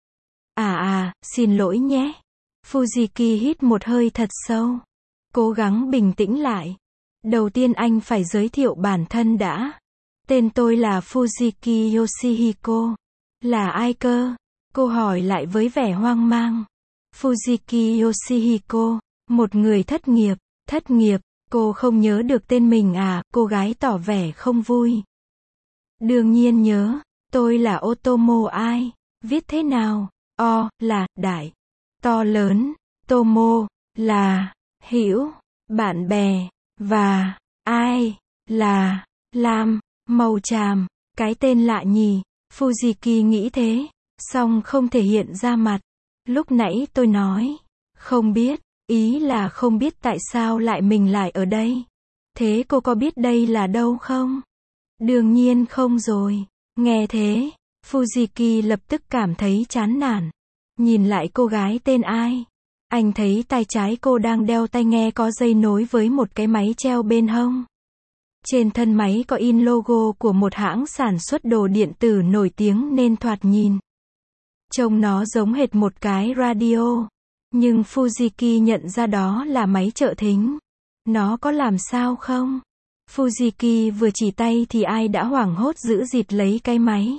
À à, xin lỗi nhé. Fujiki hít một hơi thật sâu. Cố gắng bình tĩnh lại. Đầu tiên anh phải giới thiệu bản thân đã. Tên tôi là Fujiki Yoshihiko. Là ai cơ? Cô hỏi lại với vẻ hoang mang. Fujiki Yoshihiko, một người thất nghiệp. Thất nghiệp, cô không nhớ được tên mình à? Cô gái tỏ vẻ không vui. Đương nhiên nhớ, tôi là Otomo ai? Viết thế nào? O, là, đại. To lớn. Tomo, là, hữu, bạn bè. Và, ai, là, lam, màu tràm. Cái tên lạ nhỉ? Fujiki nghĩ thế, song không thể hiện ra mặt. Lúc nãy tôi nói, không biết, ý là không biết tại sao lại mình lại ở đây. Thế cô có biết đây là đâu không? Đương nhiên không rồi. Nghe thế, Fujiki lập tức cảm thấy chán nản. Nhìn lại cô gái tên ai? Anh thấy tay trái cô đang đeo tai nghe có dây nối với một cái máy treo bên hông. Trên thân máy có in logo của một hãng sản xuất đồ điện tử nổi tiếng nên thoạt nhìn trông nó giống hệt một cái radio. Nhưng Fujiki nhận ra đó là máy trợ thính. Nó có làm sao không? Fujiki vừa chỉ tay thì ai đã hoảng hốt giữ dịt lấy cái máy.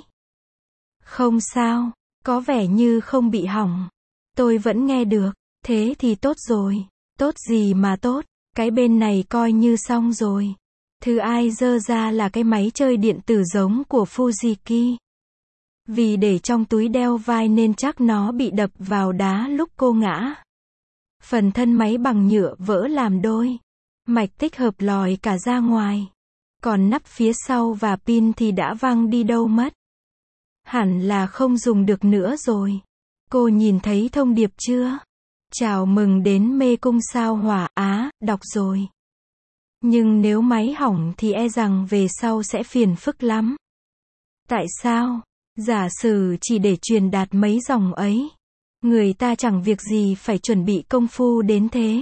Không sao, có vẻ như không bị hỏng. Tôi vẫn nghe được, thế thì tốt rồi. Tốt gì mà tốt, cái bên này coi như xong rồi. Thứ ai dơ ra là cái máy chơi điện tử giống của Fujiki. Vì để trong túi đeo vai nên chắc nó bị đập vào đá lúc cô ngã. Phần thân máy bằng nhựa vỡ làm đôi. Mạch tích hợp lòi cả ra ngoài. Còn nắp phía sau và pin thì đã văng đi đâu mất. Hẳn là không dùng được nữa rồi. Cô nhìn thấy thông điệp chưa? Chào mừng đến mê cung sao Hỏa Á, đọc rồi. Nhưng nếu máy hỏng thì e rằng về sau sẽ phiền phức lắm. Tại sao? Giả sử chỉ để truyền đạt mấy dòng ấy. Người ta chẳng việc gì phải chuẩn bị công phu đến thế.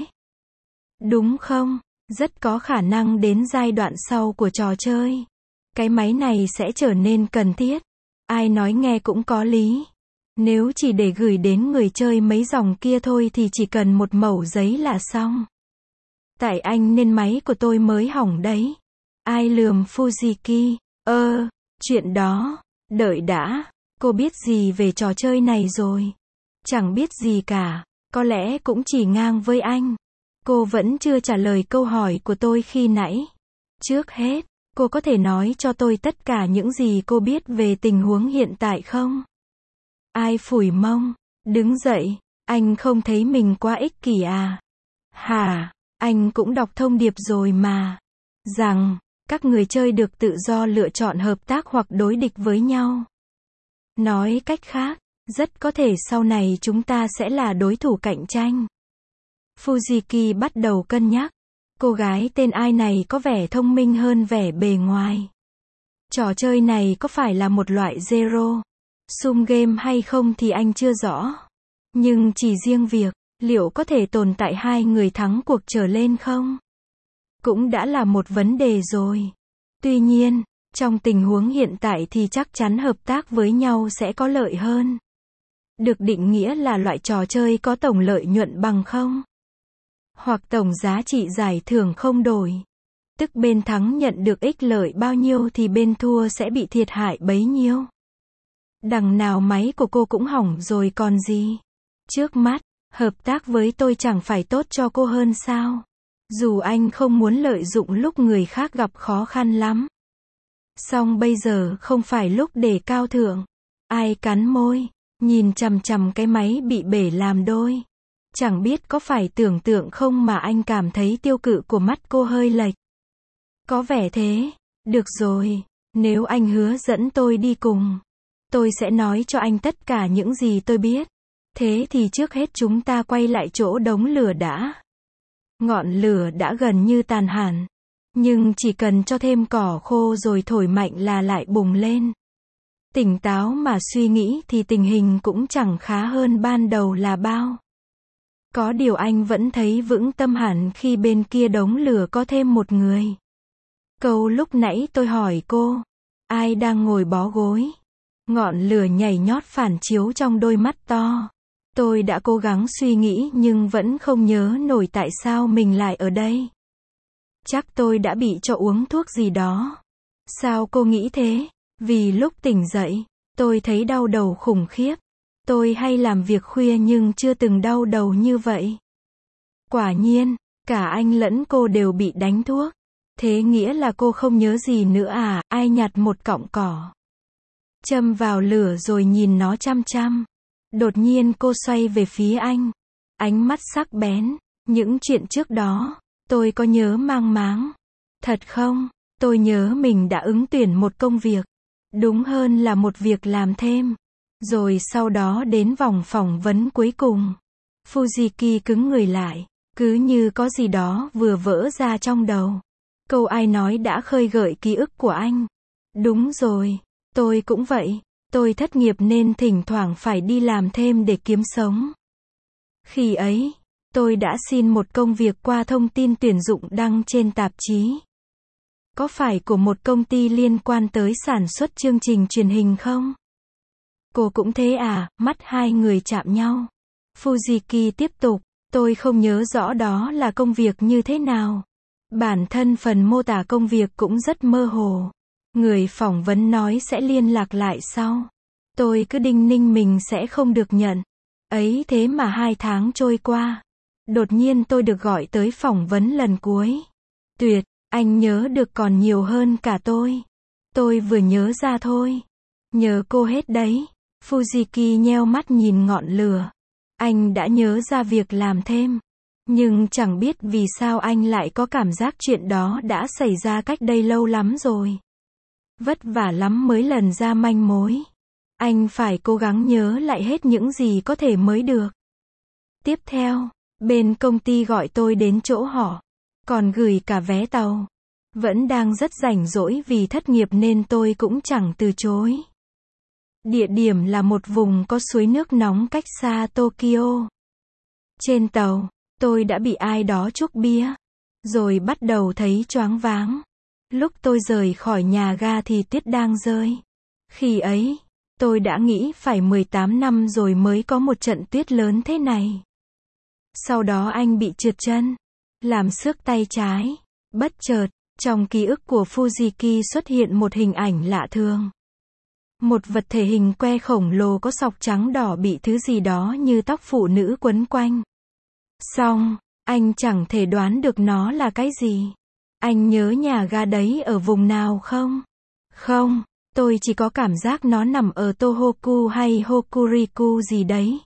Đúng không? Rất có khả năng đến giai đoạn sau của trò chơi. Cái máy này sẽ trở nên cần thiết. Ai nói nghe cũng có lý. Nếu chỉ để gửi đến người chơi mấy dòng kia thôi thì chỉ cần một mẩu giấy là xong. Tại anh nên máy của tôi mới hỏng đấy. Ai lườm Fujiki? Ơ, chuyện đó. Đợi đã. Cô biết gì về trò chơi này rồi? Chẳng biết gì cả. Có lẽ cũng chỉ ngang với anh. Cô vẫn chưa trả lời câu hỏi của tôi khi nãy. Trước hết, cô có thể nói cho tôi tất cả những gì cô biết về tình huống hiện tại không? Ai phủi mông, đứng dậy, anh không thấy mình quá ích kỷ à? Hả, anh cũng đọc thông điệp rồi mà. Rằng, các người chơi được tự do lựa chọn hợp tác hoặc đối địch với nhau. Nói cách khác, rất có thể sau này chúng ta sẽ là đối thủ cạnh tranh. Fujiki bắt đầu cân nhắc. Cô gái tên ai này có vẻ thông minh hơn vẻ bề ngoài. Trò chơi này có phải là một loại zero sum game hay không thì anh chưa rõ. Nhưng chỉ riêng việc, liệu có thể tồn tại hai người thắng cuộc trở lên không? Cũng đã là một vấn đề rồi. Tuy nhiên, trong tình huống hiện tại thì chắc chắn hợp tác với nhau sẽ có lợi hơn. Được định nghĩa là loại trò chơi có tổng lợi nhuận bằng không? Hoặc tổng giá trị giải thưởng không đổi. Tức bên thắng nhận được ích lợi bao nhiêu thì bên thua sẽ bị thiệt hại bấy nhiêu. Đằng nào máy của cô cũng hỏng rồi còn gì. Trước mắt, hợp tác với tôi chẳng phải tốt cho cô hơn sao? Dù anh không muốn lợi dụng lúc người khác gặp khó khăn lắm. Song bây giờ không phải lúc để cao thượng. Ai cắn môi, nhìn chằm chằm cái máy bị bể làm đôi. Chẳng biết có phải tưởng tượng không mà anh cảm thấy tiêu cự của mắt cô hơi lệch. Có vẻ thế. Được rồi. Nếu anh hứa dẫn tôi đi cùng, tôi sẽ nói cho anh tất cả những gì tôi biết. Thế thì trước hết chúng ta quay lại chỗ đống lửa đã. Ngọn lửa đã gần như tàn hẳn. Nhưng chỉ cần cho thêm cỏ khô rồi thổi mạnh là lại bùng lên. Tỉnh táo mà suy nghĩ thì tình hình cũng chẳng khá hơn ban đầu là bao. Có điều anh vẫn thấy vững tâm hẳn khi bên kia đống lửa có thêm một người. Câu lúc nãy tôi hỏi cô, ai đang ngồi bó gối? Ngọn lửa nhảy nhót phản chiếu trong đôi mắt to. Tôi đã cố gắng suy nghĩ nhưng vẫn không nhớ nổi tại sao mình lại ở đây. Chắc tôi đã bị cho uống thuốc gì đó. Sao cô nghĩ thế? Vì lúc tỉnh dậy, tôi thấy đau đầu khủng khiếp. Tôi hay làm việc khuya nhưng chưa từng đau đầu như vậy. Quả nhiên, cả anh lẫn cô đều bị đánh thuốc. Thế nghĩa là cô không nhớ gì nữa à? Ai nhặt một cọng cỏ, châm vào lửa rồi nhìn nó chăm chăm. Đột nhiên cô xoay về phía anh. Ánh mắt sắc bén. Những chuyện trước đó, tôi có nhớ mang máng. Thật không? Tôi nhớ mình đã ứng tuyển một công việc. Đúng hơn là một việc làm thêm. Rồi sau đó đến vòng phỏng vấn cuối cùng. Fujiki cứng người lại. Cứ như có gì đó vừa vỡ ra trong đầu. Câu ai nói đã khơi gợi ký ức của anh. Đúng rồi. Tôi cũng vậy. Tôi thất nghiệp nên thỉnh thoảng phải đi làm thêm để kiếm sống. Khi ấy, tôi đã xin một công việc qua thông tin tuyển dụng đăng trên tạp chí. Có phải của một công ty liên quan tới sản xuất chương trình truyền hình không? Cô cũng thế à? Mắt hai người chạm nhau. Fujiki tiếp tục, tôi không nhớ rõ đó là công việc như thế nào. Bản thân phần mô tả công việc cũng rất mơ hồ. Người phỏng vấn nói sẽ liên lạc lại sau. Tôi cứ đinh ninh mình sẽ không được nhận. Ấy thế mà hai tháng trôi qua. Đột nhiên tôi được gọi tới phỏng vấn lần cuối. Tuyệt, anh nhớ được còn nhiều hơn cả tôi. Tôi vừa nhớ ra thôi. Nhớ cô hết đấy. Fujiki nheo mắt nhìn ngọn lửa. Anh đã nhớ ra việc làm thêm. Nhưng chẳng biết vì sao anh lại có cảm giác chuyện đó đã xảy ra cách đây lâu lắm rồi. Vất vả lắm mới lần ra manh mối. Anh phải cố gắng nhớ lại hết những gì có thể mới được. Tiếp theo, bên công ty gọi tôi đến chỗ họ. Còn gửi cả vé tàu. Vẫn đang rất rảnh rỗi vì thất nghiệp nên tôi cũng chẳng từ chối. Địa điểm là một vùng có suối nước nóng cách xa Tokyo. Trên tàu, tôi đã bị ai đó chuốc bia. Rồi bắt đầu thấy choáng váng. Lúc tôi rời khỏi nhà ga thì tuyết đang rơi. Khi ấy, tôi đã nghĩ phải mười tám năm rồi mới có một trận tuyết lớn thế này. Sau đó anh bị trượt chân, làm xước tay trái. Bất chợt, trong ký ức của Fujiki xuất hiện một hình ảnh lạ thường. Một vật thể hình que khổng lồ có sọc trắng đỏ bị thứ gì đó như tóc phụ nữ quấn quanh. Xong, anh chẳng thể đoán được nó là cái gì. Anh nhớ nhà ga đấy ở vùng nào không? Không, tôi chỉ có cảm giác nó nằm ở Tohoku hay Hokuriku gì đấy.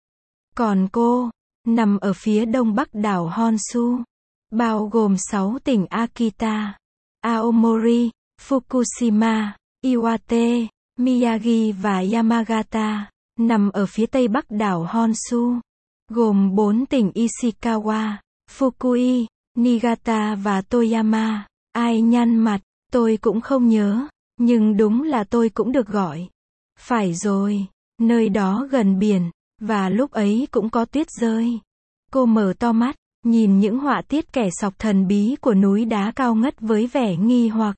Còn cô, nằm ở phía đông bắc đảo Honshu, bao gồm sáu tỉnh Akita, Aomori, Fukushima, Iwate, Miyagi và Yamagata, nằm ở phía tây bắc đảo Honshu, gồm bốn tỉnh Ishikawa, Fukui, Niigata và Toyama. Ai nhăn mặt, tôi cũng không nhớ, nhưng đúng là tôi cũng được gọi. Phải rồi, nơi đó gần biển, và lúc ấy cũng có tuyết rơi. Cô mở to mắt, nhìn những họa tiết kẻ sọc thần bí của núi đá cao ngất với vẻ nghi hoặc.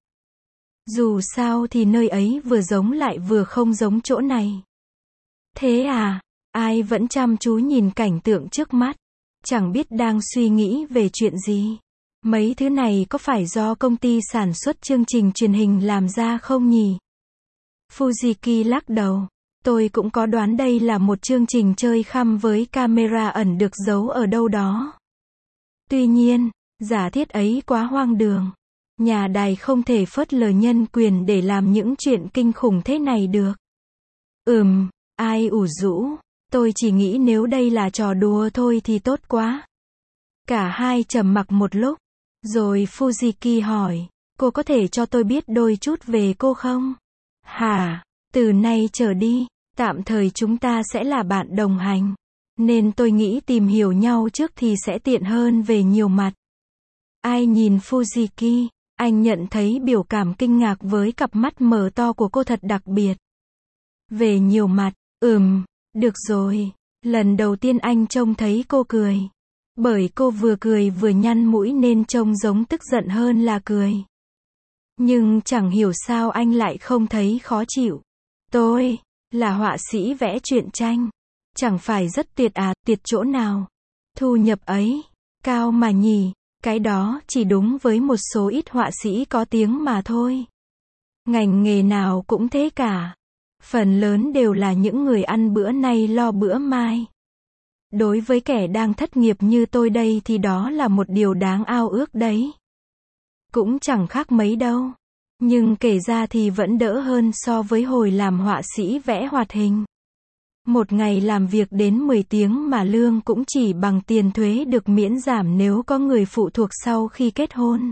Dù sao thì nơi ấy vừa giống lại vừa không giống chỗ này. Thế à? Ai vẫn chăm chú nhìn cảnh tượng trước mắt, chẳng biết đang suy nghĩ về chuyện gì. Mấy thứ này có phải do công ty sản xuất chương trình truyền hình làm ra không nhỉ? Fujiki lắc đầu. Tôi cũng có đoán đây là một chương trình chơi khăm với camera ẩn được giấu ở đâu đó. Tuy nhiên, giả thiết ấy quá hoang đường. Nhà đài không thể phớt lờ nhân quyền để làm những chuyện kinh khủng thế này được. Ừm, ai ủ rũ. Tôi chỉ nghĩ nếu đây là trò đùa thôi thì tốt quá. Cả hai trầm mặc một lúc. Rồi Fujiki hỏi. Cô có thể cho tôi biết đôi chút về cô không? Hả? Từ nay trở đi, tạm thời chúng ta sẽ là bạn đồng hành. Nên tôi nghĩ tìm hiểu nhau trước thì sẽ tiện hơn về nhiều mặt. Ai nhìn Fujiki, anh nhận thấy biểu cảm kinh ngạc với cặp mắt mở to của cô thật đặc biệt. Về nhiều mặt, ừm, được rồi. Lần đầu tiên anh trông thấy cô cười. Bởi cô vừa cười vừa nhăn mũi nên trông giống tức giận hơn là cười. Nhưng chẳng hiểu sao anh lại không thấy khó chịu. Tôi, là họa sĩ vẽ truyện tranh. Chẳng phải rất tuyệt à, tuyệt chỗ nào. Thu nhập ấy, cao mà nhỉ, cái đó chỉ đúng với một số ít họa sĩ có tiếng mà thôi. Ngành nghề nào cũng thế cả. Phần lớn đều là những người ăn bữa nay lo bữa mai. Đối với kẻ đang thất nghiệp như tôi đây thì đó là một điều đáng ao ước đấy. Cũng chẳng khác mấy đâu. Nhưng kể ra thì vẫn đỡ hơn so với hồi làm họa sĩ vẽ hoạt hình. Một ngày làm việc đến mười tiếng mà lương cũng chỉ bằng tiền thuế được miễn giảm nếu có người phụ thuộc sau khi kết hôn.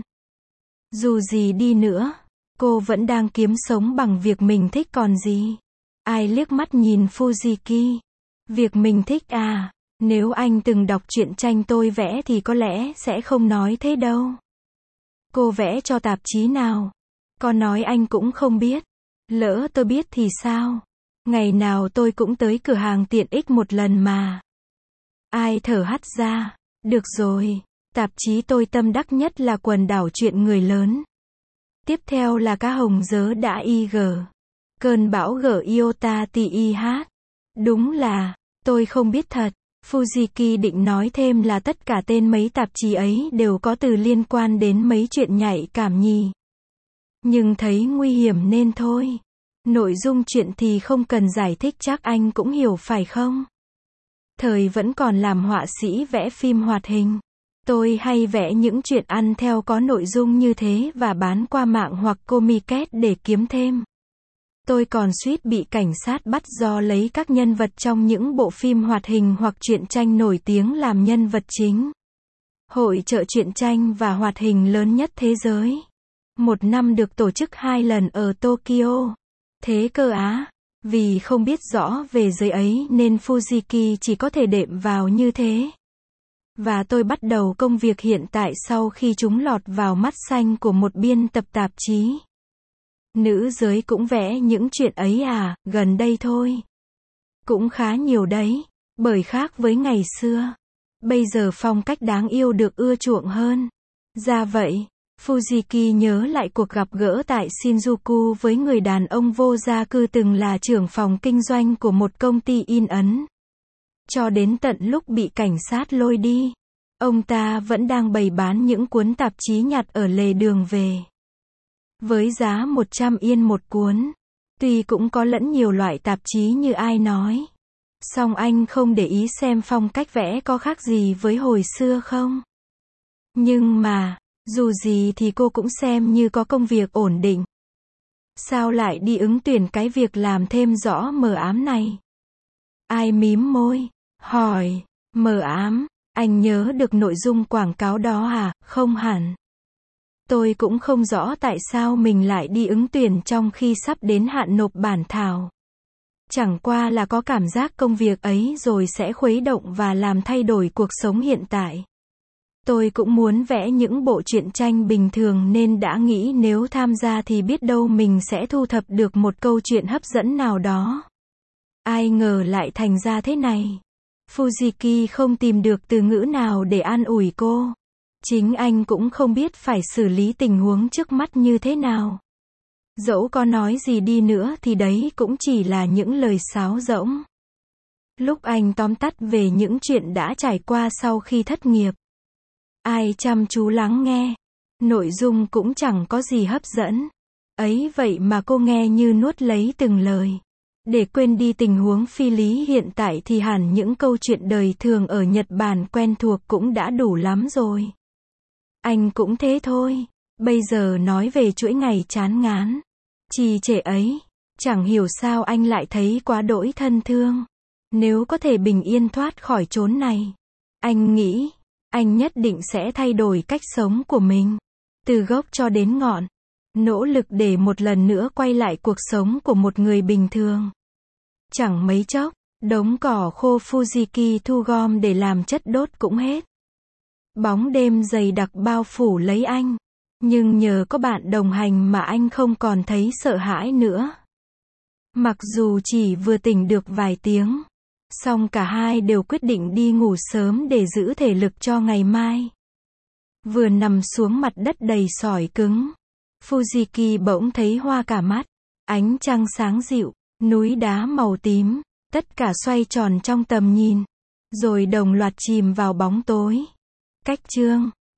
Dù gì đi nữa, cô vẫn đang kiếm sống bằng việc mình thích còn gì. Ai liếc mắt nhìn Fujiki. Việc mình thích à, nếu anh từng đọc truyện tranh tôi vẽ thì có lẽ sẽ không nói thế đâu. Cô vẽ cho tạp chí nào? Có nói anh cũng không biết. Lỡ tôi biết thì sao? Ngày nào tôi cũng tới cửa hàng tiện ích một lần mà. Ai thở hắt ra. Được rồi, tạp chí tôi tâm đắc nhất là Quần đảo chuyện người lớn. Tiếp theo là Cá hồng dớ đã y gờ. Cơn bão gở Iota ti i hát. Đúng là, tôi không biết thật. Fujiki định nói thêm là tất cả tên mấy tạp chí ấy đều có từ liên quan đến mấy chuyện nhạy cảm nhỉ. Nhưng thấy nguy hiểm nên thôi. Nội dung chuyện thì không cần giải thích chắc anh cũng hiểu phải không? Thời vẫn còn làm họa sĩ vẽ phim hoạt hình. Tôi hay vẽ những chuyện ăn theo có nội dung như thế và bán qua mạng hoặc Comiket để kiếm thêm. Tôi còn suýt bị cảnh sát bắt do lấy các nhân vật trong những bộ phim hoạt hình hoặc truyện tranh nổi tiếng làm nhân vật chính. Hội chợ truyện tranh và hoạt hình lớn nhất thế giới. Một năm được tổ chức hai lần ở Tokyo. Thế cơ á, vì không biết rõ về giới ấy nên Fujiki chỉ có thể đệm vào như thế. Và tôi bắt đầu công việc hiện tại sau khi chúng lọt vào mắt xanh của một biên tập tạp chí. Nữ giới cũng vẽ những chuyện ấy à, gần đây thôi. Cũng khá nhiều đấy, bởi khác với ngày xưa. Bây giờ phong cách đáng yêu được ưa chuộng hơn. Ra vậy, Fujiki nhớ lại cuộc gặp gỡ tại Shinjuku với người đàn ông vô gia cư từng là trưởng phòng kinh doanh của một công ty in ấn. Cho đến tận lúc bị cảnh sát lôi đi, ông ta vẫn đang bày bán những cuốn tạp chí nhặt ở lề đường về. Với giá một trăm yên một cuốn. Tuy cũng có lẫn nhiều loại tạp chí như ai nói. Song anh không để ý xem phong cách vẽ có khác gì với hồi xưa không. Nhưng mà, dù gì thì cô cũng xem như có công việc ổn định. Sao lại đi ứng tuyển cái việc làm thêm rõ mờ ám này? Ai mím môi, hỏi, mờ ám, anh nhớ được nội dung quảng cáo đó à? Không hẳn. Tôi cũng không rõ tại sao mình lại đi ứng tuyển trong khi sắp đến hạn nộp bản thảo. Chẳng qua là có cảm giác công việc ấy rồi sẽ khuấy động và làm thay đổi cuộc sống hiện tại. Tôi cũng muốn vẽ những bộ truyện tranh bình thường nên đã nghĩ nếu tham gia thì biết đâu mình sẽ thu thập được một câu chuyện hấp dẫn nào đó. Ai ngờ lại thành ra thế này. Fujiki không tìm được từ ngữ nào để an ủi cô. Chính anh cũng không biết phải xử lý tình huống trước mắt như thế nào. Dẫu có nói gì đi nữa thì đấy cũng chỉ là những lời sáo rỗng. Lúc anh tóm tắt về những chuyện đã trải qua sau khi thất nghiệp. Ai chăm chú lắng nghe. Nội dung cũng chẳng có gì hấp dẫn. Ấy vậy mà cô nghe như nuốt lấy từng lời. Để quên đi tình huống phi lý hiện tại thì hẳn những câu chuyện đời thường ở Nhật Bản quen thuộc cũng đã đủ lắm rồi. Anh cũng thế thôi. Bây giờ nói về chuỗi ngày chán ngán, trì trệ ấy, chẳng hiểu sao anh lại thấy quá đỗi thân thương. Nếu có thể bình yên thoát khỏi chốn này, anh nghĩ, anh nhất định sẽ thay đổi cách sống của mình. Từ gốc cho đến ngọn. nỗ lực để một lần nữa quay lại cuộc sống của một người bình thường. Chẳng mấy chốc, đống cỏ khô Fujiki thu gom để làm chất đốt cũng hết. Bóng đêm dày đặc bao phủ lấy anh. Nhưng nhờ có bạn đồng hành mà anh không còn thấy sợ hãi nữa. Mặc dù chỉ vừa tỉnh được vài tiếng, song cả hai đều quyết định đi ngủ sớm để giữ thể lực cho ngày mai. Vừa nằm xuống mặt đất đầy sỏi cứng, Fujiki bỗng thấy hoa cả mắt. Ánh trăng sáng dịu, núi đá màu tím, tất cả xoay tròn trong tầm nhìn, rồi đồng loạt chìm vào bóng tối. Cách chương